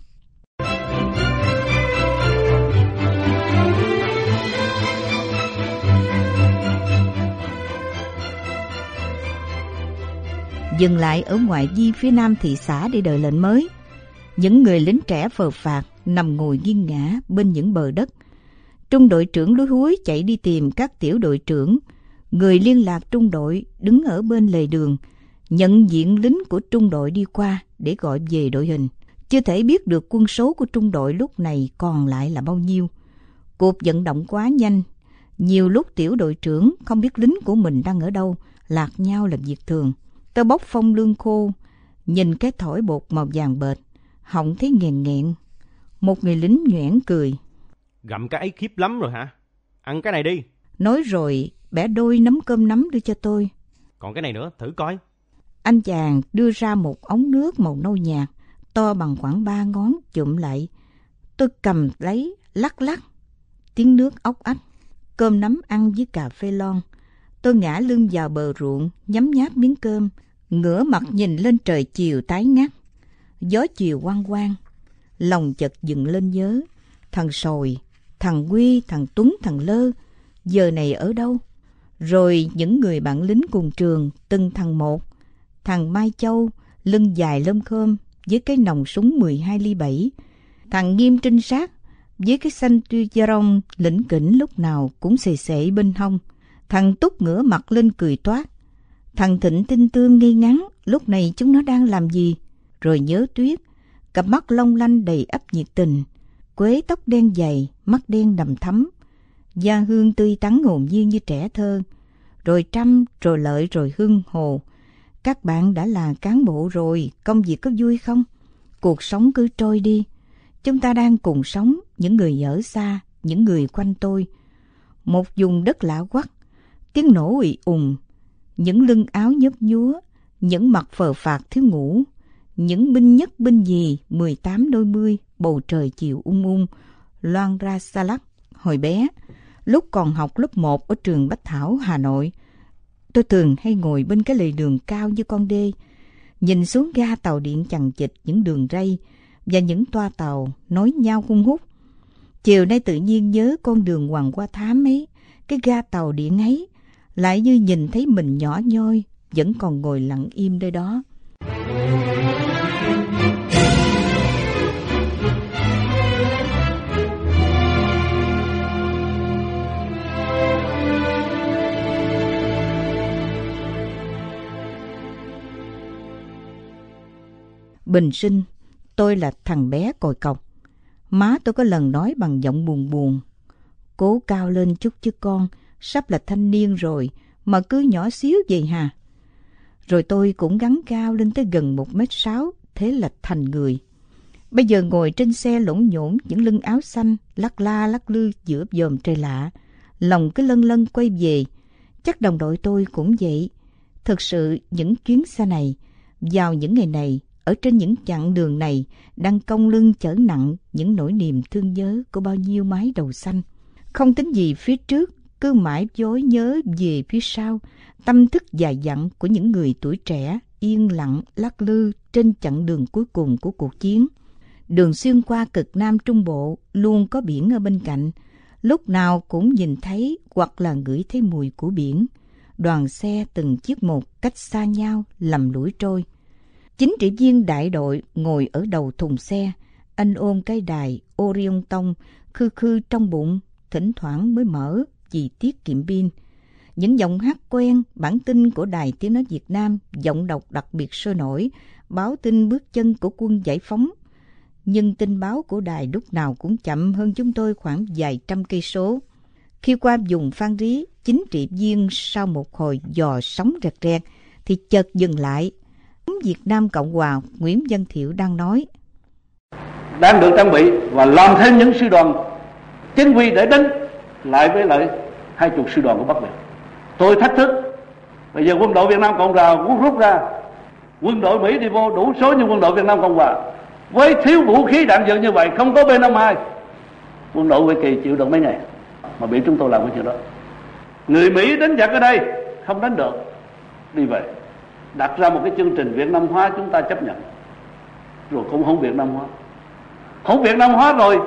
Dừng lại ở ngoại vi phía nam thị xã để đợi lệnh mới. Những người lính trẻ phờ phạc nằm ngồi nghiêng ngã bên những bờ đất. Trung đội trưởng lúi húi chạy đi tìm các tiểu đội trưởng. Người liên lạc trung đội đứng ở bên lề đường, nhận diện lính của trung đội đi qua để gọi về đội hình. Chưa thể biết được quân số của trung đội lúc này còn lại là bao nhiêu. Cuộc vận động quá nhanh, nhiều lúc tiểu đội trưởng không biết lính của mình đang ở đâu, lạc nhau làm việc thường. Tôi bốc phong lương khô, nhìn cái thỏi bột màu vàng bệt, họng thấy nghẹn nghẹn. Một người lính nhoẻn cười: Gặm cái ấy khiếp lắm rồi hả? Ăn cái này đi. Nói rồi bẻ đôi nắm cơm nắm đưa cho tôi. Còn cái này nữa, thử coi. Anh chàng đưa ra một ống nước màu nâu nhạt, to bằng khoảng ba ngón chụm lại. Tôi cầm lấy, lắc lắc, tiếng nước ốc ách. Cơm nắm ăn với cà phê lon. Tôi ngã lưng vào bờ ruộng, nhấm nháp miếng cơm, ngửa mặt nhìn lên trời chiều tái ngắt. Gió chiều quang quang, lòng chợt dựng lên nhớ. Thằng Sồi, thằng Quy, thằng Tuấn, thằng Lơ, giờ này ở đâu? Rồi những người bạn lính cùng trường, từng thằng một. Thằng Mai Châu, lưng dài lơm khơm, với cái nòng súng mười hai ly bảy. Thằng Nghiêm trinh sát, với cái xanh tuy rong lĩnh kỉnh lúc nào cũng xề xệ bên hông. Thằng Túc ngửa mặt lên cười toát. Thằng Thịnh tinh tương ngây ngắn, lúc này chúng nó đang làm gì? rồi nhớ Tuyết, cặp mắt long lanh đầy ắp nhiệt tình, Quế tóc đen dày, mắt đen đầm thắm, da Hương tươi tắn hồn nhiên như trẻ thơ, rồi Trâm, rồi Lợi, rồi Hưng, Hồ. Các bạn đã là cán bộ rồi, công việc có vui không? Cuộc sống cứ trôi đi. Chúng ta đang cùng sống, những người ở xa, những người quanh tôi. Một vùng đất lạ quắc, tiếng nổ ì ùng, những lưng áo nhấp nhúa, những mặt phờ phạc thiếu ngủ, những binh nhất binh nhì, mười tám đôi mươi, bầu trời chiều ung ung, loan ra xa lắc. Hồi bé, lúc còn học lớp một ở trường Bách Thảo, Hà Nội, tôi thường hay ngồi bên cái lề đường cao như con đê, nhìn xuống ga tàu điện chằng chịt những đường ray và những toa tàu nối nhau hun hút. Chiều nay tự nhiên nhớ con đường Hoàng Hoa Thám ấy, cái ga tàu điện ấy, lại như nhìn thấy mình nhỏ nhoi, vẫn còn ngồi lặng im nơi đó. Bình sinh, tôi là thằng bé còi cọc. Má tôi có lần nói bằng giọng buồn buồn: cố cao lên chút chứ con, sắp là thanh niên rồi mà cứ nhỏ xíu vậy hà. Rồi tôi cũng gắng cao lên tới gần một mét sáu, thế là thành người. Bây giờ ngồi trên xe lỗn nhổn những lưng áo xanh, lắc la lắc lư giữa dòm trời lạ, lòng cứ lân lân quay về. Chắc đồng đội tôi cũng vậy. Thực sự những chuyến xe này, vào những ngày này, ở trên những chặng đường này, đang cong lưng chở nặng những nỗi niềm thương nhớ của bao nhiêu mái đầu xanh. Không tính gì phía trước, cứ mãi dối nhớ về phía sau, tâm thức dài dặn của những người tuổi trẻ yên lặng lắc lư trên chặng đường cuối cùng của cuộc chiến. Đường xuyên qua cực Nam Trung Bộ luôn có biển ở bên cạnh, lúc nào cũng nhìn thấy hoặc là ngửi thấy mùi của biển. Đoàn xe từng chiếc một cách xa nhau lầm lũi trôi. Chính trị viên đại đội ngồi ở đầu thùng xe, anh ôm cái đài Orion tông khư khư trong bụng, thỉnh thoảng mới mở vì tiết kiệm pin. Những giọng hát quen, bản tin của Đài Tiếng Nói Việt Nam, giọng đọc đặc biệt sôi nổi, báo tin bước chân của quân giải phóng. Nhưng tin báo của đài lúc nào cũng chậm hơn chúng tôi khoảng vài trăm cây số. Khi qua vùng Phan Rí, chính trị viên sau một hồi dò sóng rẹt rẹt thì chợt dừng lại. Việt Nam Cộng Hòa Nguyễn Văn Thiệu đang nói: đang được trang bị và làm thêm những sư đoàn chính quy để đánh lại với lại hai chục sư đoàn của Bắc Việt. Tôi thách thức, bây giờ quân đội Việt Nam Cộng Hòa muốn rút ra, quân đội Mỹ đi vô đủ số như quân đội Việt Nam Cộng Hòa, với thiếu vũ khí đạn dược như vậy, không có B năm mươi hai, quân đội Hoa Kỳ chịu được mấy ngày mà bị chúng tôi làm cái chuyện đó. Người Mỹ đánh giặc ở đây không đánh được, đi về đặt ra một cái chương trình Việt Nam hóa, chúng ta chấp nhận, rồi cũng không Việt Nam hóa. Không Việt Nam hóa rồi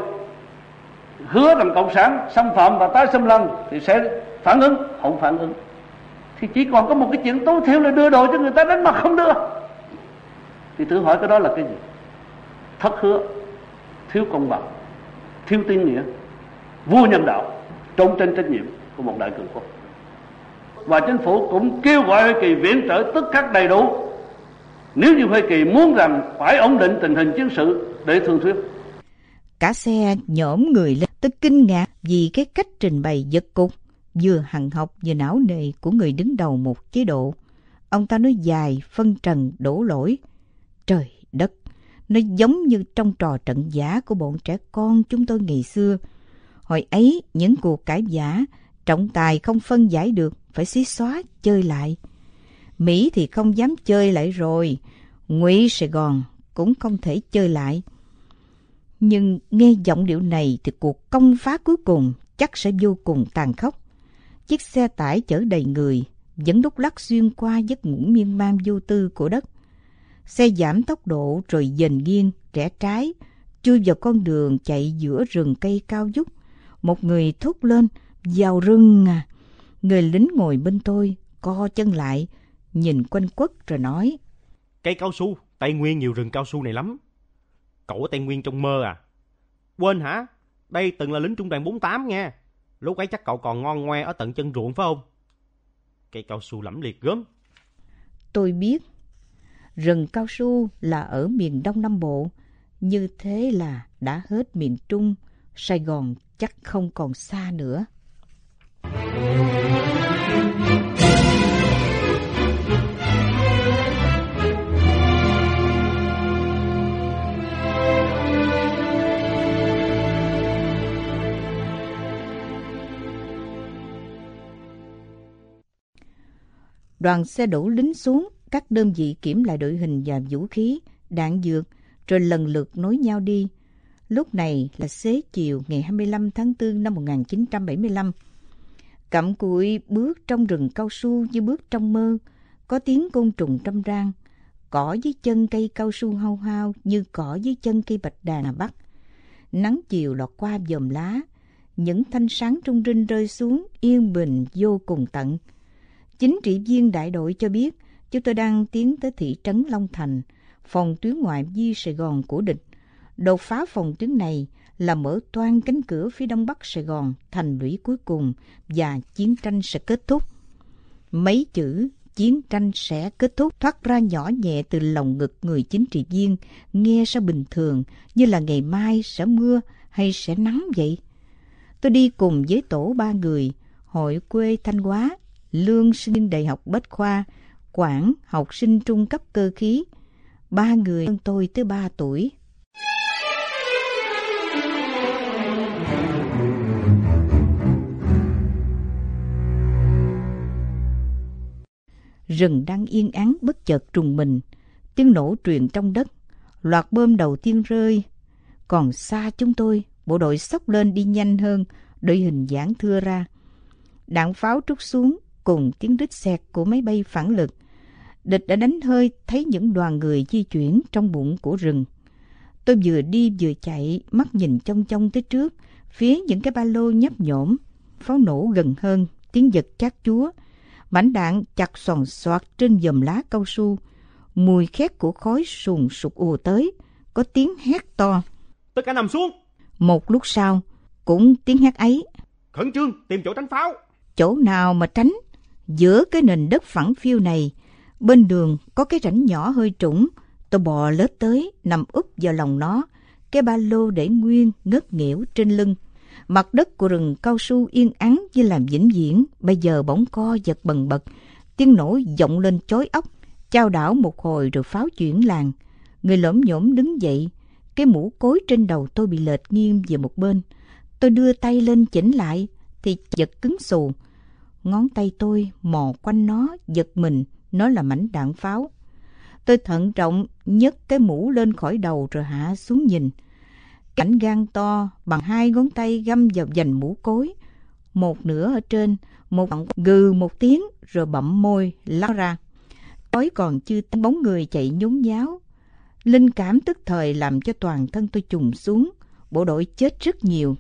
hứa rằng cộng sản xâm phạm và tái xâm lăng thì sẽ phản ứng, không phản ứng thì chỉ còn có một cái chuyện tối thiểu là đưa đồ cho người ta đánh, mà không đưa thì thử hỏi cái đó là cái gì? Thất hứa, thiếu công bằng, thiếu tín nghĩa, vô nhân đạo, trốn tránh trách nhiệm của một đại cường quốc. Và chính phủ cũng kêu gọi Hoa Kỳ viện trợ tức khắc đầy đủ nếu như Hoa Kỳ muốn rằng phải ổn định tình hình chiến sự để thương thuyết. Cả xe nhổm người lên, tôi kinh ngạc vì cái cách trình bày giật cục, vừa hằn học vừa não nề của người đứng đầu một chế độ. Ông ta nói dài, phân trần, đổ lỗi. Trời đất, nó giống như trong trò trận giả của bọn trẻ con chúng tôi ngày xưa. Hồi ấy, những cuộc cãi vã, trọng tài không phân giải được, phải xí xóa, chơi lại. Mỹ thì không dám chơi lại rồi, Ngụy Sài Gòn cũng không thể chơi lại. Nhưng nghe giọng điệu này thì cuộc công phá cuối cùng chắc sẽ vô cùng tàn khốc. Chiếc xe tải chở đầy người vẫn lúc lắc xuyên qua giấc ngủ miên man vô tư của đất. Xe giảm tốc độ rồi dần nghiêng, rẽ trái, chui vào con đường chạy giữa rừng cây cao vút. Một người thốt lên: vào rừng à! Người lính ngồi bên tôi co chân lại, nhìn quanh quất rồi nói: cây cao su, Tây Nguyên nhiều rừng cao su này lắm. Cậu ở Tây Nguyên trong mơ à? Quên hả? Đây từng là lính trung đoàn bốn tám nha. Lúc ấy chắc cậu còn ngon ngoe ở tận chân ruộng phải không? Cây cao su lẫm liệt gớm. Tôi biết. Rừng cao su là ở miền Đông Nam Bộ, như thế là đã hết miền Trung, Sài Gòn chắc không còn xa nữa. Đoàn xe đổ lính xuống, các đơn vị kiểm lại đội hình và vũ khí, đạn dược, rồi lần lượt nối nhau đi. Lúc này là xế chiều ngày hai mươi lăm tháng tư năm một nghìn chín trăm bảy mươi lăm. Cặm cụi bước trong rừng cao su như bước trong mơ, có tiếng côn trùng râm ran, cỏ dưới chân cây cao su hao hao như cỏ dưới chân cây bạch đàn Hà Bắc. Nắng chiều lọt qua vòm lá, những thanh sáng rung rinh rơi xuống, yên bình vô cùng tận. Chính trị viên đại đội cho biết chúng tôi đang tiến tới thị trấn Long Thành, phòng tuyến ngoại vi Sài Gòn của địch. Đột phá phòng tuyến này là mở toang cánh cửa phía đông bắc Sài Gòn thành lũy cuối cùng và chiến tranh sẽ kết thúc. Mấy chữ chiến tranh sẽ kết thúc thoát ra nhỏ nhẹ từ lòng ngực người chính trị viên, nghe sao bình thường như là ngày mai sẽ mưa hay sẽ nắng vậy. Tôi đi cùng với tổ ba người, hội quê Thanh Hóa, Lương sinh viên đại học Bách Khoa, Quảng học sinh trung cấp cơ khí. Ba người hơn tôi tới ba tuổi. Rừng đang yên ắng bất chợt trùng mình, tiếng nổ truyền trong đất, loạt bom đầu tiên rơi. Còn xa chúng tôi, bộ đội xốc lên đi nhanh hơn, đội hình giãn thưa ra. Đạn pháo trút xuống cùng tiếng rít xẹt của máy bay phản lực. Địch đã đánh hơi thấy những đoàn người di chuyển trong bụng của rừng. Tôi vừa đi vừa chạy, mắt nhìn chong chong tới trước, phía những cái ba lô nhấp nhổm. Pháo nổ gần hơn, tiếng giật chát chúa. Mảnh đạn chặt xoàn xoạt trên vòm lá cao su. Mùi khét của khói sùn sụt ùa tới, có tiếng hét to. Tất cả nằm xuống. Một lúc sau, cũng tiếng hét ấy. Khẩn trương tìm chỗ tránh pháo. Chỗ nào mà tránh? Giữa cái nền đất phẳng phiu này, bên đường có cái rãnh nhỏ hơi trũng. Tôi bò lết tới, nằm úp vào lòng nó, cái ba lô để nguyên ngất nghỉu trên lưng. Mặt đất của rừng cao su yên ắng như làm vĩnh viễn, bây giờ bỗng co giật bần bật, tiếng nổ vọng lên chói óc, chao đảo một hồi rồi pháo chuyển làng. Người lổm nhổm đứng dậy, cái mũ cối trên đầu tôi bị lệch nghiêng về một bên. Tôi đưa tay lên chỉnh lại thì giật cứng xù. Ngón tay tôi mò quanh nó, giật mình, nó là mảnh đạn pháo. Tôi thận trọng nhấc cái mũ lên khỏi đầu rồi hạ xuống nhìn. Cảnh gan to bằng hai ngón tay găm vào vành mũ cối. Một nửa ở trên, một bằng gừ một tiếng rồi bậm môi lao ra. Khói còn chưa tan, bóng người chạy nhốn nháo. Linh cảm tức thời làm cho toàn thân tôi trùng xuống. Bộ đội chết rất nhiều.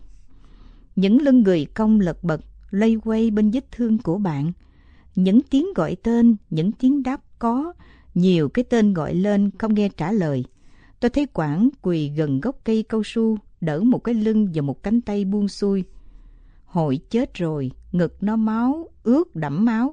Những lưng người cong lật bật, lây quay bên vết thương của bạn. Những tiếng gọi tên, những tiếng đáp có, nhiều cái tên gọi lên không nghe trả lời. Tôi thấy Quảng quỳ gần gốc cây cao su, đỡ một cái lưng và một cánh tay buông xuôi. Hội chết rồi, ngực nó máu, ướt đẫm máu.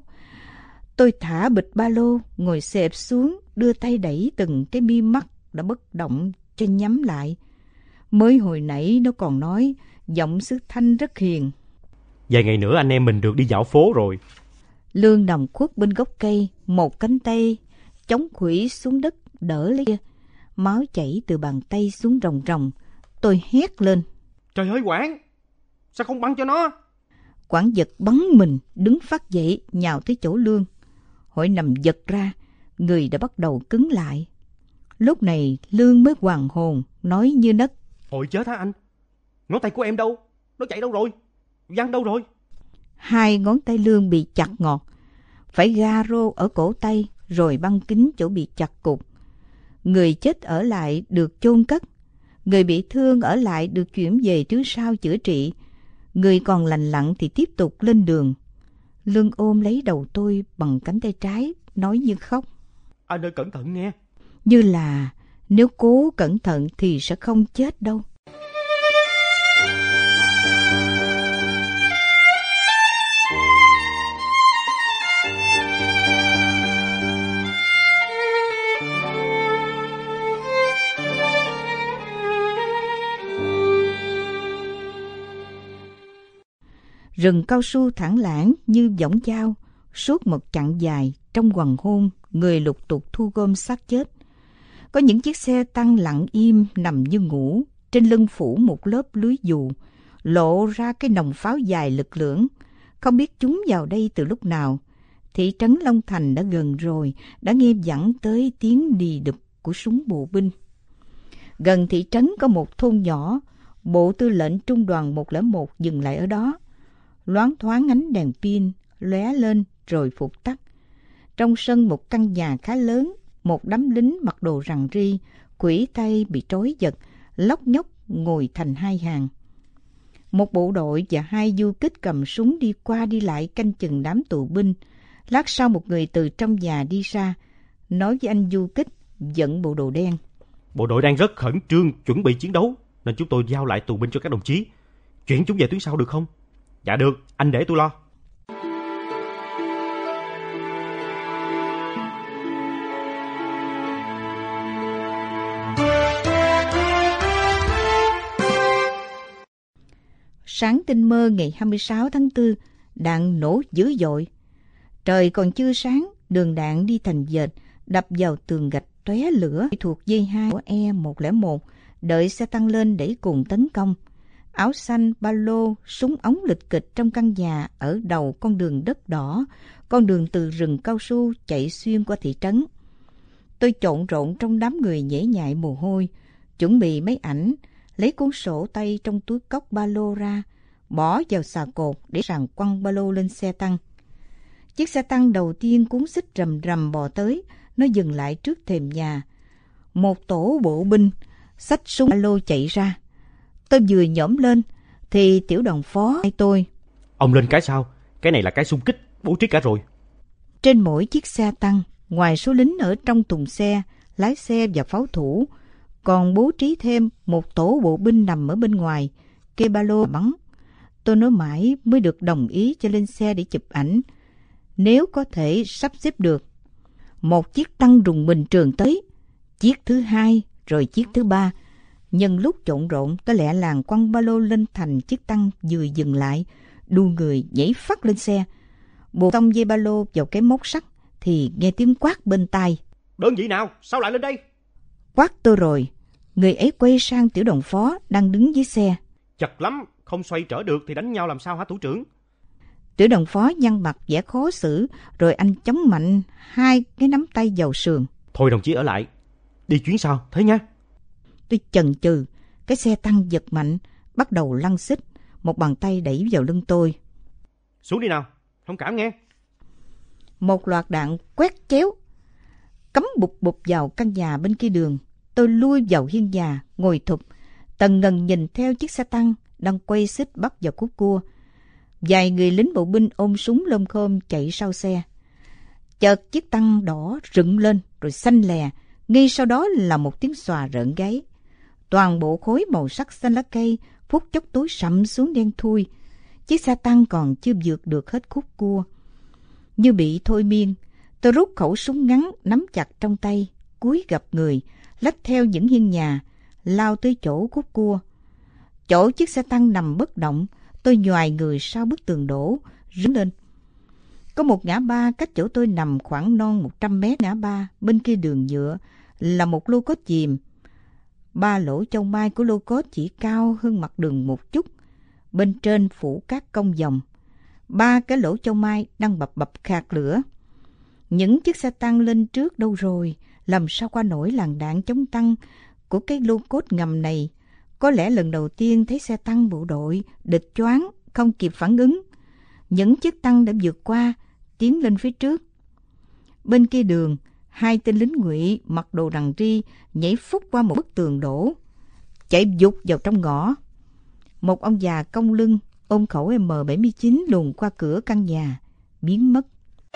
Tôi thả bịch ba lô, ngồi xẹp xuống, đưa tay đẩy từng cái mi mắt đã bất động cho nhắm lại. Mới hồi nãy nó còn nói, giọng xứ Thanh rất hiền. Vài ngày nữa anh em mình được đi dạo phố rồi. Lương nằm khuất bên gốc cây, một cánh tay chống khuỷu xuống đất đỡ lấy kia. Máu chảy từ bàn tay xuống ròng ròng. Tôi hét lên. Trời ơi Quảng, sao không bắn cho nó? Quảng giật bắn mình, đứng phát dậy, nhào tới chỗ Lương. Hội nằm giật ra, người đã bắt đầu cứng lại. Lúc này Lương mới hoàn hồn, nói như nấc. Ôi chết hả anh? Ngón tay của em đâu? Nó chạy đâu rồi? Văn đâu rồi? Hai ngón tay Lương bị chặt ngọt, phải ga rô ở cổ tay, rồi băng kính chỗ bị chặt cục. Người chết ở lại được chôn cất, người bị thương ở lại được chuyển về trước sau chữa trị, người còn lành lặn thì tiếp tục lên đường. Lương ôm lấy đầu tôi bằng cánh tay trái, nói như khóc. Anh ơi cẩn thận nghe. Như là nếu cố cẩn thận thì sẽ không chết đâu. Rừng cao su thẳng lãng như võng dao, suốt một chặng dài trong hoàng hôn, người lục tục thu gom xác chết. Có những chiếc xe tăng lặng im nằm như ngủ, trên lưng phủ một lớp lưới dù, lộ ra cái nòng pháo dài lực lưỡng. Không biết chúng vào đây từ lúc nào. Thị trấn Long Thành đã gần rồi, đã nghe vẳng tới tiếng đì đụp của súng bộ binh. Gần thị trấn có một thôn nhỏ, bộ tư lệnh trung đoàn một không một dừng lại ở đó. Loáng thoáng ánh đèn pin lóe lên rồi phục tắt. Trong sân một căn nhà khá lớn, một đám lính mặc đồ rằn ri, khuỷu tay bị trói giật, lóc nhóc ngồi thành hai hàng. Một bộ đội và hai du kích cầm súng đi qua đi lại canh chừng đám tù binh. Lát sau một người từ trong nhà đi ra, nói với anh du kích dẫn bộ đồ đen. Bộ đội đang rất khẩn trương chuẩn bị chiến đấu, nên chúng tôi giao lại tù binh cho các đồng chí. Chuyển chúng về tuyến sau được không? Dạ được, anh để tôi lo. Sáng tinh mơ ngày hai mươi sáu tháng tư, đạn nổ dữ dội. Trời còn chưa sáng, đường đạn đi thành dệt, đập vào tường gạch tóe lửa thuộc dây hai của E một không một, đợi xe tăng lên để cùng tấn công. Áo xanh, ba lô, súng ống lịch kịch trong căn nhà ở đầu con đường đất đỏ, con đường từ rừng cao su chạy xuyên qua thị trấn. Tôi trộn rộn trong đám người nhễ nhại mồ hôi, chuẩn bị mấy ảnh, lấy cuốn sổ tay trong túi cốc ba lô ra, bỏ vào xà cột để sàng quăng ba lô lên xe tăng. Chiếc xe tăng đầu tiên cuốn xích rầm rầm bò tới, nó dừng lại trước thềm nhà. Một tổ bộ binh xách súng ba lô chạy ra. Tôi vừa nhổm lên thì tiểu đoàn phó hay tôi. Ông lên cái sao? Cái này là cái xung kích, bố trí cả rồi. Trên mỗi chiếc xe tăng, ngoài số lính ở trong thùng xe, lái xe và pháo thủ, còn bố trí thêm một tổ bộ binh nằm ở bên ngoài, kê ba lô bắn. Tôi nói mãi mới được đồng ý cho lên xe để chụp ảnh, nếu có thể sắp xếp được. Một chiếc tăng rùng bình trường tới, chiếc thứ hai, rồi chiếc thứ ba. Nhân lúc trộn rộn, tôi lẹ làng quăng ba lô lên thành chiếc tăng vừa dừng lại, đu người nhảy phắt lên xe. Buộc xong dây ba lô vào cái móc sắt, thì nghe tiếng quát bên tai. Đơn vị nào? Sao lại lên đây? Quát tôi rồi, người ấy quay sang tiểu đoàn phó đang đứng dưới xe. Chật lắm, không xoay trở được thì đánh nhau làm sao hả thủ trưởng? Tiểu đoàn phó nhăn mặt vẻ khó xử, rồi anh chống mạnh hai cái nắm tay vào sườn. Thôi đồng chí ở lại, đi chuyến sau, thế nha. Tôi chần chừ, cái xe tăng giật mạnh, bắt đầu lăn xích, một bàn tay đẩy vào lưng tôi. Xuống đi nào, thông cảm nghe. Một loạt đạn quét chéo, cắm bụp bụp vào căn nhà bên kia đường. Tôi lui vào hiên nhà, ngồi thụp, tần ngần nhìn theo chiếc xe tăng đang quay xích bắt vào khúc cua. Vài người lính bộ binh ôm súng lôm khôm chạy sau xe. Chợt chiếc tăng đỏ rựng lên rồi xanh lè, ngay sau đó là một tiếng xòa rợn gáy. Toàn bộ khối màu sắc xanh lá cây phút chốc tối sậm xuống đen thui. Chiếc xe tăng còn chưa vượt được hết khúc cua. Như bị thôi miên, tôi rút khẩu súng ngắn nắm chặt trong tay, cúi gập người, lách theo những hiên nhà, lao tới chỗ khúc cua. Chỗ chiếc xe tăng nằm bất động, tôi nhoài người sau bức tường đổ, rướn lên. Có một ngã ba cách chỗ tôi nằm khoảng non một trăm mét. Ngã ba bên kia đường nhựa là một lô cốt chìm. Ba lỗ châu mai của lô cốt chỉ cao hơn mặt đường một chút. Bên trên phủ cát cong vòng. Ba cái lỗ châu mai đang bập bập khạc lửa. Những chiếc xe tăng lên trước đâu rồi? Làm sao qua nổi làn đạn chống tăng của cái lô cốt ngầm này? Có lẽ lần đầu tiên thấy xe tăng bộ đội, địch choáng, không kịp phản ứng. Những chiếc tăng đã vượt qua, tiến lên phía trước. Bên kia đường, hai tên lính ngụy mặc đồ rằn ri nhảy phúc qua một bức tường đổ, chạy vụt vào trong ngõ. Một ông già cong lưng, ôm khẩu M bảy mươi chín luồn qua cửa căn nhà, biến mất.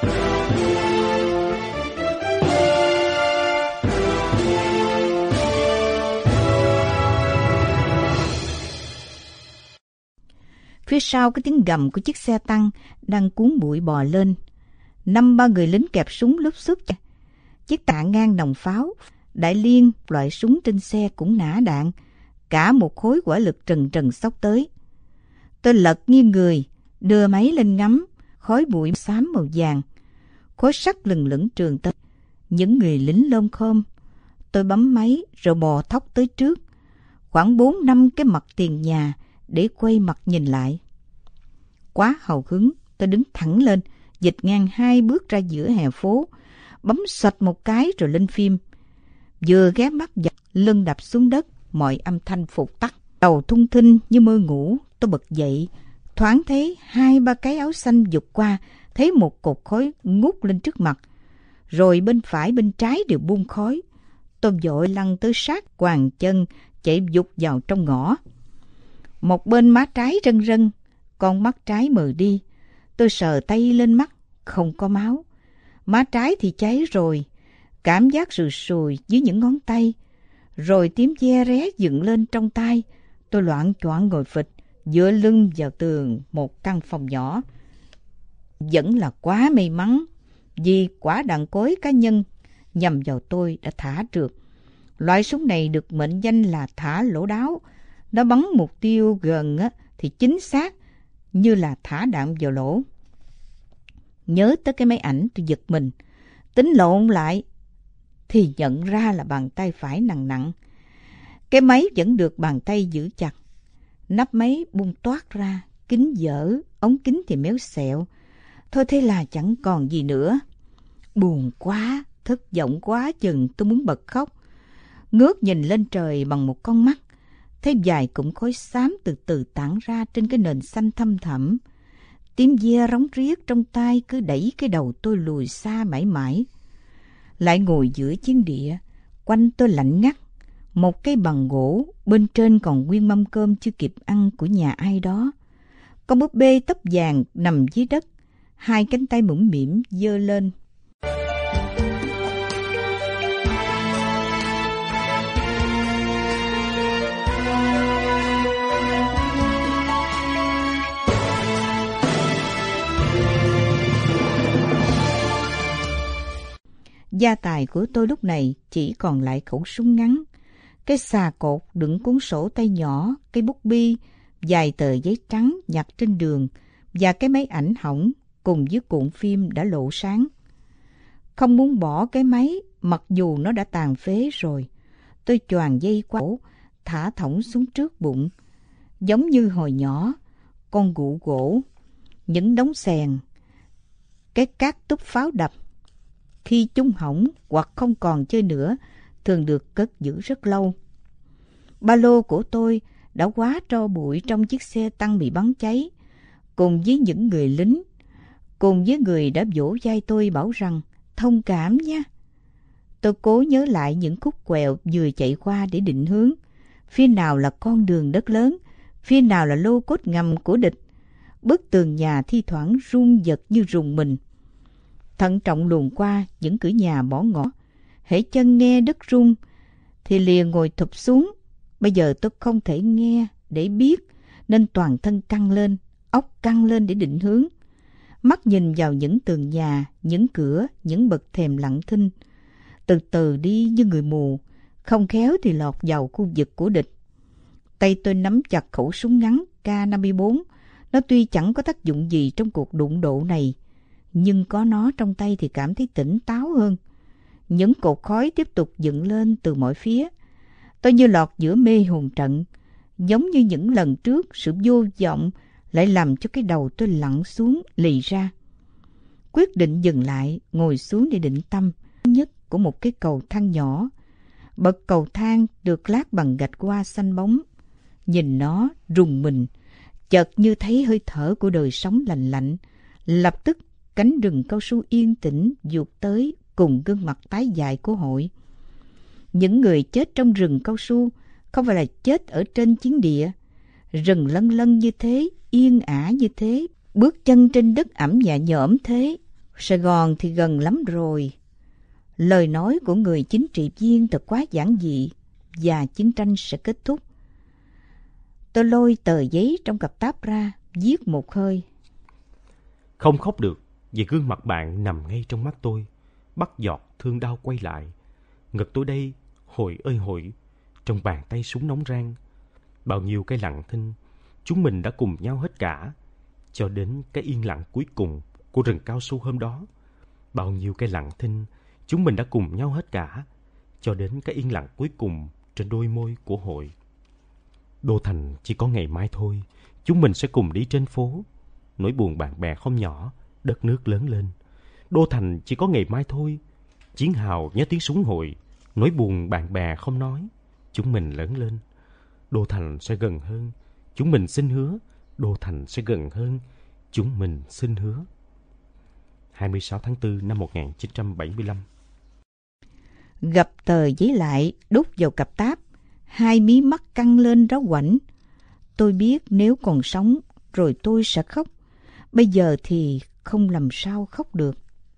Phía sau cái tiếng gầm của chiếc xe tăng đang cuốn bụi bò lên. Năm ba người lính kẹp súng lúc xúc. Chiếc tạ ngang nòng pháo, đại liên, loại súng trên xe cũng nã đạn. Cả một khối hỏa lực trần trần xốc tới. Tôi lật nghiêng người, đưa máy lên ngắm, khói bụi xám màu vàng, khối sắt lừng lững trường tới. Những người lính lôm khôm. Tôi bấm máy rồi bò thóc tới trước, khoảng bốn năm cái mặt tiền nhà để quay mặt nhìn lại. Quá hào hứng, tôi đứng thẳng lên, dịch ngang hai bước ra giữa hè phố, bấm xoạch một cái rồi lên phim. Vừa ghé mắt vào, lưng đập xuống đất, mọi âm thanh phục tắt. Đầu thung thinh như mơ ngủ, tôi bật dậy, thoáng thấy hai ba cái áo xanh vụt qua, thấy một cột khói ngút lên trước mặt, rồi bên phải bên trái đều buông khói. Tôi vội lăn tới sát quàng chân, chạy vụt vào trong ngõ. Một bên má trái rân rân, con mắt trái mờ đi. Tôi sờ tay lên mắt, không có máu. Má trái thì cháy rồi, cảm giác sùi sùi dưới những ngón tay, rồi tiếng ve ré dựng lên trong tai. Tôi loạng choạng ngồi phịch, dựa lưng vào tường một căn phòng nhỏ. Vẫn là quá may mắn, vì quả đạn cối cá nhân nhằm vào tôi đã thả trượt. Loại súng này được mệnh danh là thả lỗ đáo. Nó bắn mục tiêu gần á, thì chính xác như là thả đạn vào lỗ. Nhớ tới cái máy ảnh, tôi giật mình, tính lộn lại thì nhận ra là bàn tay phải nặng nặng. Cái máy vẫn được bàn tay giữ chặt. Nắp máy bung toát ra, kính dở, ống kính thì méo xẹo. Thôi thế là chẳng còn gì nữa. Buồn quá, thất vọng quá chừng tôi muốn bật khóc. Ngước nhìn lên trời bằng một con mắt, thấy vài cụm khói xám từ từ tản ra trên cái nền xanh thăm thẳm. Tiếng ve rống riết trong tai cứ đẩy cái đầu tôi lùi xa mãi mãi. Lại ngồi giữa chiến địa, quanh tôi lạnh ngắt. Một cái bằng gỗ, bên trên còn nguyên mâm cơm chưa kịp ăn của nhà ai đó. Con búp bê tóc vàng nằm dưới đất, hai cánh tay mũm mĩm giơ lên. Gia tài của tôi lúc này chỉ còn lại khẩu súng ngắn, cái xà cột đựng cuốn sổ tay nhỏ, cái bút bi, vài tờ giấy trắng nhặt trên đường và cái máy ảnh hỏng cùng với cuộn phim đã lộ sáng. Không muốn bỏ cái máy mặc dù nó đã tàn phế rồi. Tôi choàng dây qua cổ, thả thõng xuống trước bụng. Giống như hồi nhỏ, con gụ gỗ, những đống xèn, cái cát túp pháo đập. Khi chúng hỏng hoặc không còn chơi nữa, thường được cất giữ rất lâu. Ba lô của tôi đã quá tro bụi trong chiếc xe tăng bị bắn cháy, cùng với những người lính, cùng với người đã vỗ vai tôi bảo rằng thông cảm nha. Tôi cố nhớ lại những khúc quẹo vừa chạy qua để định hướng. Phía nào là con đường đất lớn, phía nào là lô cốt ngầm của địch. Bức tường nhà thi thoảng rung giật như rùng mình. Thận trọng luồn qua những cửa nhà bỏ ngỏ. Hễ chân nghe đất rung thì liền ngồi thụp xuống. Bây giờ tôi không thể nghe để biết, nên toàn thân căng lên, óc căng lên để định hướng. Mắt nhìn vào những tường nhà, những cửa, những bậc thềm lặng thinh. Từ từ đi như người mù, không khéo thì lọt vào khu vực của địch. Tay tôi nắm chặt khẩu súng ngắn K năm mươi bốn. Nó tuy chẳng có tác dụng gì trong cuộc đụng độ này, nhưng có nó trong tay thì cảm thấy tỉnh táo hơn. Những cột khói tiếp tục dựng lên từ mọi phía. Tôi như lọt giữa mê hồn trận. Giống như những lần trước, sự vô vọng lại làm cho cái đầu tôi lặn xuống, lì ra. Quyết định dừng lại, ngồi xuống để định tâm. Nhất của một cái cầu thang nhỏ. Bậc cầu thang được lát bằng gạch hoa xanh bóng. Nhìn nó rùng mình, chợt như thấy hơi thở của đời sống lành lạnh. Lập tức cánh rừng cao su yên tĩnh vụt tới cùng gương mặt tái dại của Hội. Những người chết trong rừng cao su không phải là chết ở trên chiến địa. Rừng lân lân như thế, yên ả như thế, bước chân trên đất ẩm dạ nhõm thế. Sài Gòn thì gần lắm rồi. Lời nói của người chính trị viên thật quá giản dị, và chiến tranh sẽ kết thúc. Tôi lôi tờ giấy trong cặp táp ra, viết một hơi. Không khóc được, vì gương mặt bạn nằm ngay trong mắt tôi. Bắt giọt thương đau quay lại. Ngực tôi đây, hồi ơi hồi, trong bàn tay súng nóng rang. Bao nhiêu cái lặng thinh, chúng mình đã cùng nhau hết cả. cho đến cái yên lặng cuối cùng của rừng cao su hôm đó. Bao nhiêu cái lặng thinh, chúng mình đã cùng nhau hết cả, cho đến cái yên lặng cuối cùng trên đôi môi của Hội. Đô thành chỉ có ngày mai thôi, chúng mình sẽ cùng đi trên phố. Nỗi buồn bạn bè không nhỏ, đất nước lớn lên. Đô thành chỉ có ngày mai thôi, chiến hào nhớ tiếng súng Hội. Nỗi buồn bạn bè không nói, chúng mình lớn lên. Đô thành sẽ gần hơn, chúng mình xin hứa. Đô thành sẽ gần hơn, chúng mình xin hứa. hai mươi sáu tháng tư năm một nghìn chín trăm bảy mươi lăm. Gặp tờ giấy lại đút vào cặp táp, hai mí mắt căng lên ráo quảnh. Tôi biết nếu còn sống rồi tôi sẽ khóc. Bây giờ thì không làm sao khóc được.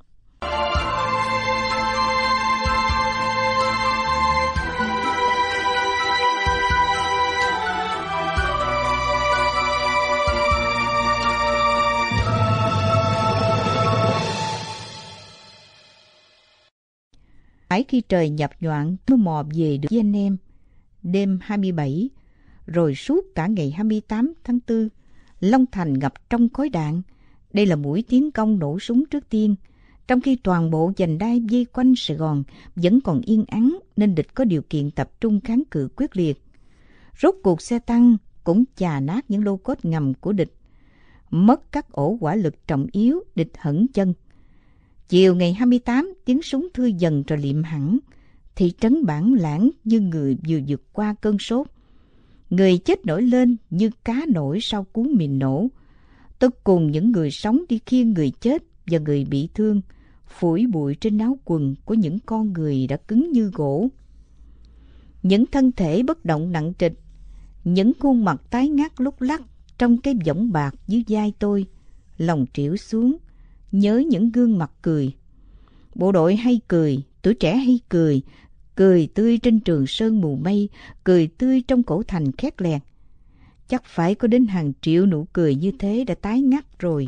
Mãi khi trời nhập nhoạng mới mò về được với anh em. Đêm hai mươi bảy, rồi suốt cả ngày hai mươi tám tháng tư, Long Thành ngập trong khói đạn. Đây là mũi tiến công nổ súng trước tiên. Trong khi toàn bộ vành đai vây quanh Sài Gòn vẫn còn yên ắng, nên địch có điều kiện tập trung kháng cự quyết liệt. Rốt cuộc xe tăng cũng chà nát những lô cốt ngầm của địch. Mất các ổ hỏa lực trọng yếu, địch hẫng chân. Chiều ngày hai mươi tám, tiếng súng thưa dần rồi liệm hẳn. Thị trấn Bản Lãng như người vừa vượt qua cơn sốt. Người chết nổi lên như cá nổi sau cú mìn nổ. Tôi cùng những người sống đi khiêng người chết và người bị thương, phủi bụi trên áo quần của những con người đã cứng như gỗ. Những thân thể bất động nặng trịch, những khuôn mặt tái ngắt lúc lắc trong cái võng bạc dưới vai tôi. Lòng trĩu xuống, nhớ những gương mặt cười. Bộ đội hay cười, tuổi trẻ hay cười, cười tươi trên Trường Sơn mù mây, cười tươi trong cổ thành khét lẹt. Chắc phải có đến hàng triệu nụ cười như thế đã tái ngắt rồi.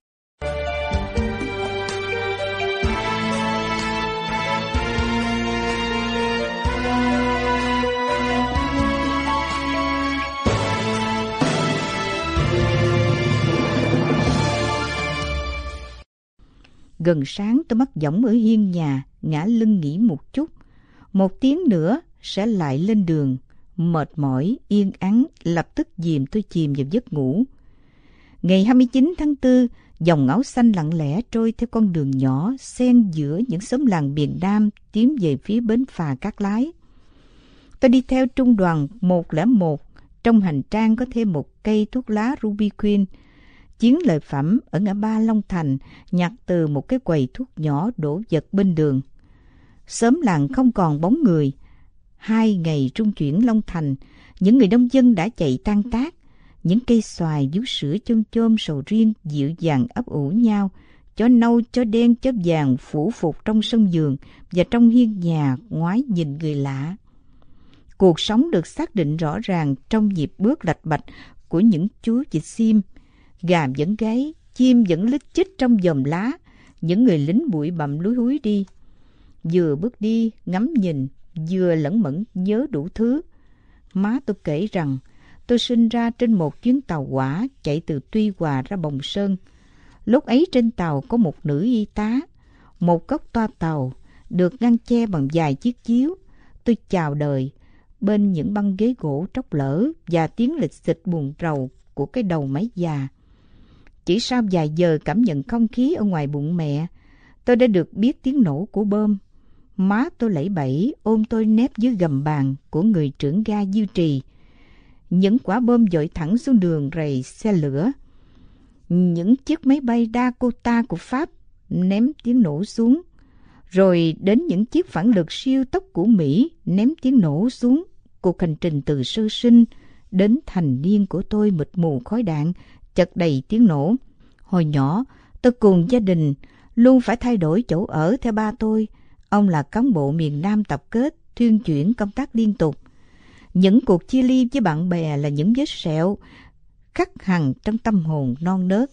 Gần sáng tôi mắc võng ở hiên nhà, ngã lưng nghỉ một chút. Một tiếng nữa sẽ lại lên đường. Mệt mỏi, yên ắng, lập tức dìm tôi chìm vào giấc ngủ. Ngày hai mươi chín tháng tư, dòng áo xanh lặng lẽ trôi theo con đường nhỏ xen giữa những xóm làng miền Nam tiến về phía bến phà Cát Lái. Tôi đi theo trung đoàn một không một, trong hành trang có thêm một cây thuốc lá Ruby Queen. Chiến lợi phẩm ở ngã ba Long Thành nhặt từ một cái quầy thuốc nhỏ đổ vật bên đường. Xóm làng không còn bóng người. Hai ngày trung chuyển Long Thành, những người nông dân đã chạy tan tác. Những cây xoài, vú sữa, chôm chôm, sầu riêng dịu dàng ấp ủ nhau. Chó nâu, chó đen, chó vàng phủ phục trong sân vườn và trong hiên nhà ngoái nhìn người lạ. Cuộc sống được xác định rõ ràng trong nhịp bước lạch bạch của những chú vịt xiêm. Gà vẫn gáy, chim vẫn lít chích trong giòm lá. Những người lính bụi bặm lúi húi đi. Vừa bước đi, ngắm nhìn, vừa lẩn mẩn nhớ đủ thứ. Má tôi kể rằng, tôi sinh ra trên một chuyến tàu hỏa chạy từ Tuy Hòa ra Bồng Sơn. Lúc ấy trên tàu có một nữ y tá. Một góc toa tàu, được ngăn che bằng vài chiếc chiếu. Tôi chào đời, bên những băng ghế gỗ tróc lở và tiếng lịch xịch buồn rầu của cái đầu máy già. Chỉ sau vài giờ cảm nhận không khí ở ngoài bụng mẹ, tôi đã được biết tiếng nổ của bom. Má tôi lẫy bẫy ôm tôi nép dưới gầm bàn của người trưởng ga Diêu Trì. Những quả bom dội thẳng xuống đường rầy xe lửa. Những chiếc máy bay Dakota của Pháp ném tiếng nổ xuống. Rồi đến những chiếc phản lực siêu tốc của Mỹ ném tiếng nổ xuống. Cuộc hành trình từ sơ sinh đến thành niên của tôi mịt mù khói đạn, chật đầy tiếng nổ. Hồi nhỏ, tôi cùng gia đình luôn phải thay đổi chỗ ở theo ba tôi. Ông là cán bộ miền Nam tập kết, thuyên chuyển công tác liên tục. Những cuộc chia ly với bạn bè là những vết sẹo khắc hằn trong tâm hồn non nớt.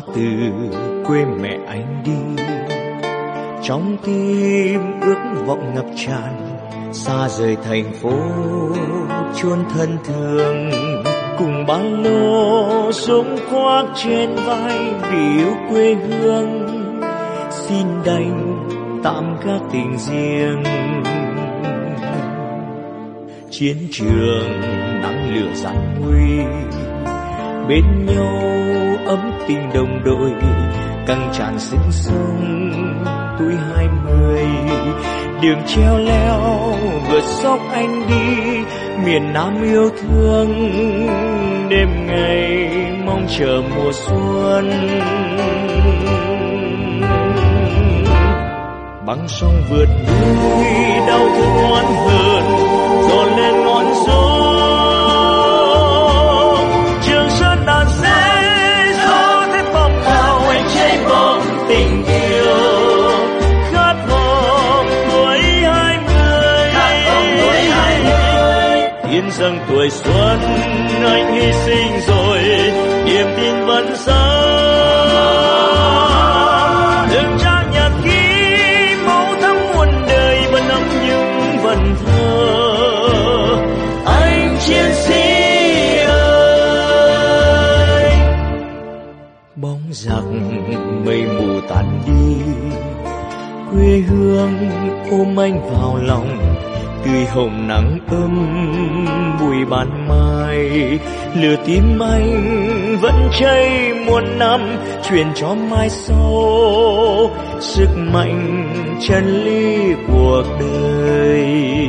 từ quê mẹ anh đi, trong tim ước vọng ngập tràn, xa rời thành phố chốn thân thương, cùng ba lô sống khoác trên vai vì yêu quê hương, xin đành tạm gác tình riêng. Chiến trường nắng lửa gian nguy, bên nhau ấm tình đồng đội, căng tràn sức sống tuổi hai mươi, đường treo leo vượt dốc anh đi, miền Nam yêu thương, đêm ngày mong chờ mùa xuân. Băng sông vượt núi đau thương oán hờn, dồn lên ngọn gió Trường Sơn đàn xe, gió thép bom cao anh cháy bom tình yêu, khát vọng tuổi hai mươi, khát vọng tuổi hai mươi, hiến dâng tuổi xuân anh hy sinh rồi, niềm tin vẫn sống. Đừng trang nhật ký máu thấm muôn đời vẫn ấm những vần thơ, anh chiến sĩ ơi. Bóng giặc mây mù tàn đi, quê hương ôm anh vào lòng, tươi hồng nắng ấm mùi ban mai, lửa tim anh vẫn cháy muôn năm, truyền cho mai sau sức mạnh chân lý cuộc đời.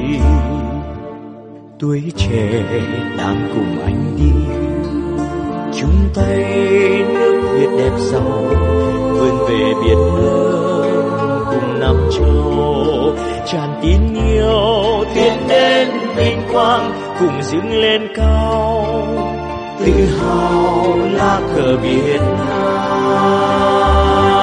Tuổi trẻ đang cùng anh đi, chung tay nước Việt đẹp giàu, vươn về biển lớn cùng năm châu, tràn tín yêu tiến đến vinh quang, cùng dựng lên cao tự hào lá cờ Việt Nam.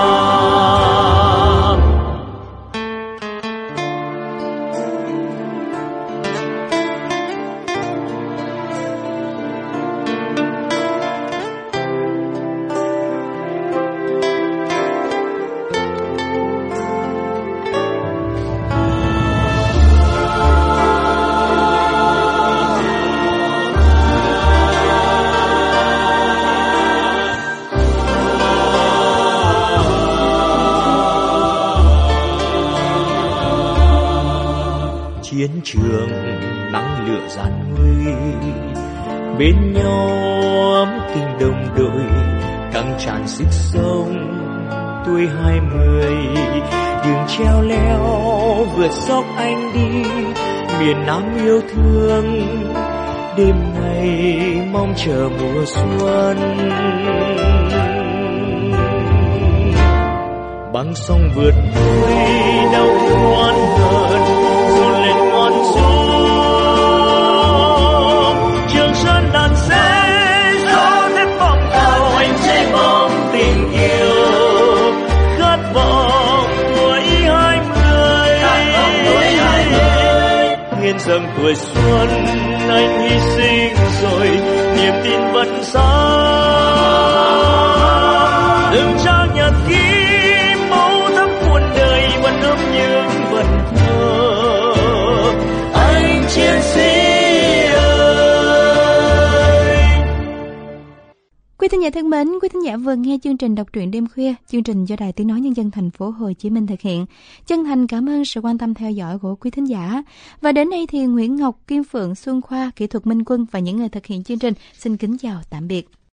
Chiến trường nắng lửa gian nguy, bên nhau ấm tình đồng đội, căng tràn sức sống tuổi hai mươi, đường treo leo vượt dốc anh đi, miền Nam yêu thương, đêm ngày mong chờ mùa xuân. Băng sông vượt núi đau thương oán hờn, dồn lên ngọn gió Trường Sơn đàn xe, gió thép bom cao anh cháy bom tình yêu, khát vọng tuổi hai mươi, khát vọng tuổi hai mươi, hiến dâng tuổi xuân anh hy sinh rồi, niềm tin vẫn sáng. Đừng trang nhật ký vẫn ấm những vần thơ, anh chiến sĩ ơi. Quý thính giả thân mến, quý thính giả vừa nghe chương trình đọc truyện đêm khuya, chương trình do Đài Tiếng nói Nhân dân thành phố Hồ Chí Minh thực hiện. Chân thành cảm ơn sự quan tâm theo dõi của quý thính giả. Và đến đây thì Nguyễn Ngọc, Kim Phượng, Xuân Khoa, kỹ thuật Minh Quân và những người thực hiện chương trình xin kính chào tạm biệt.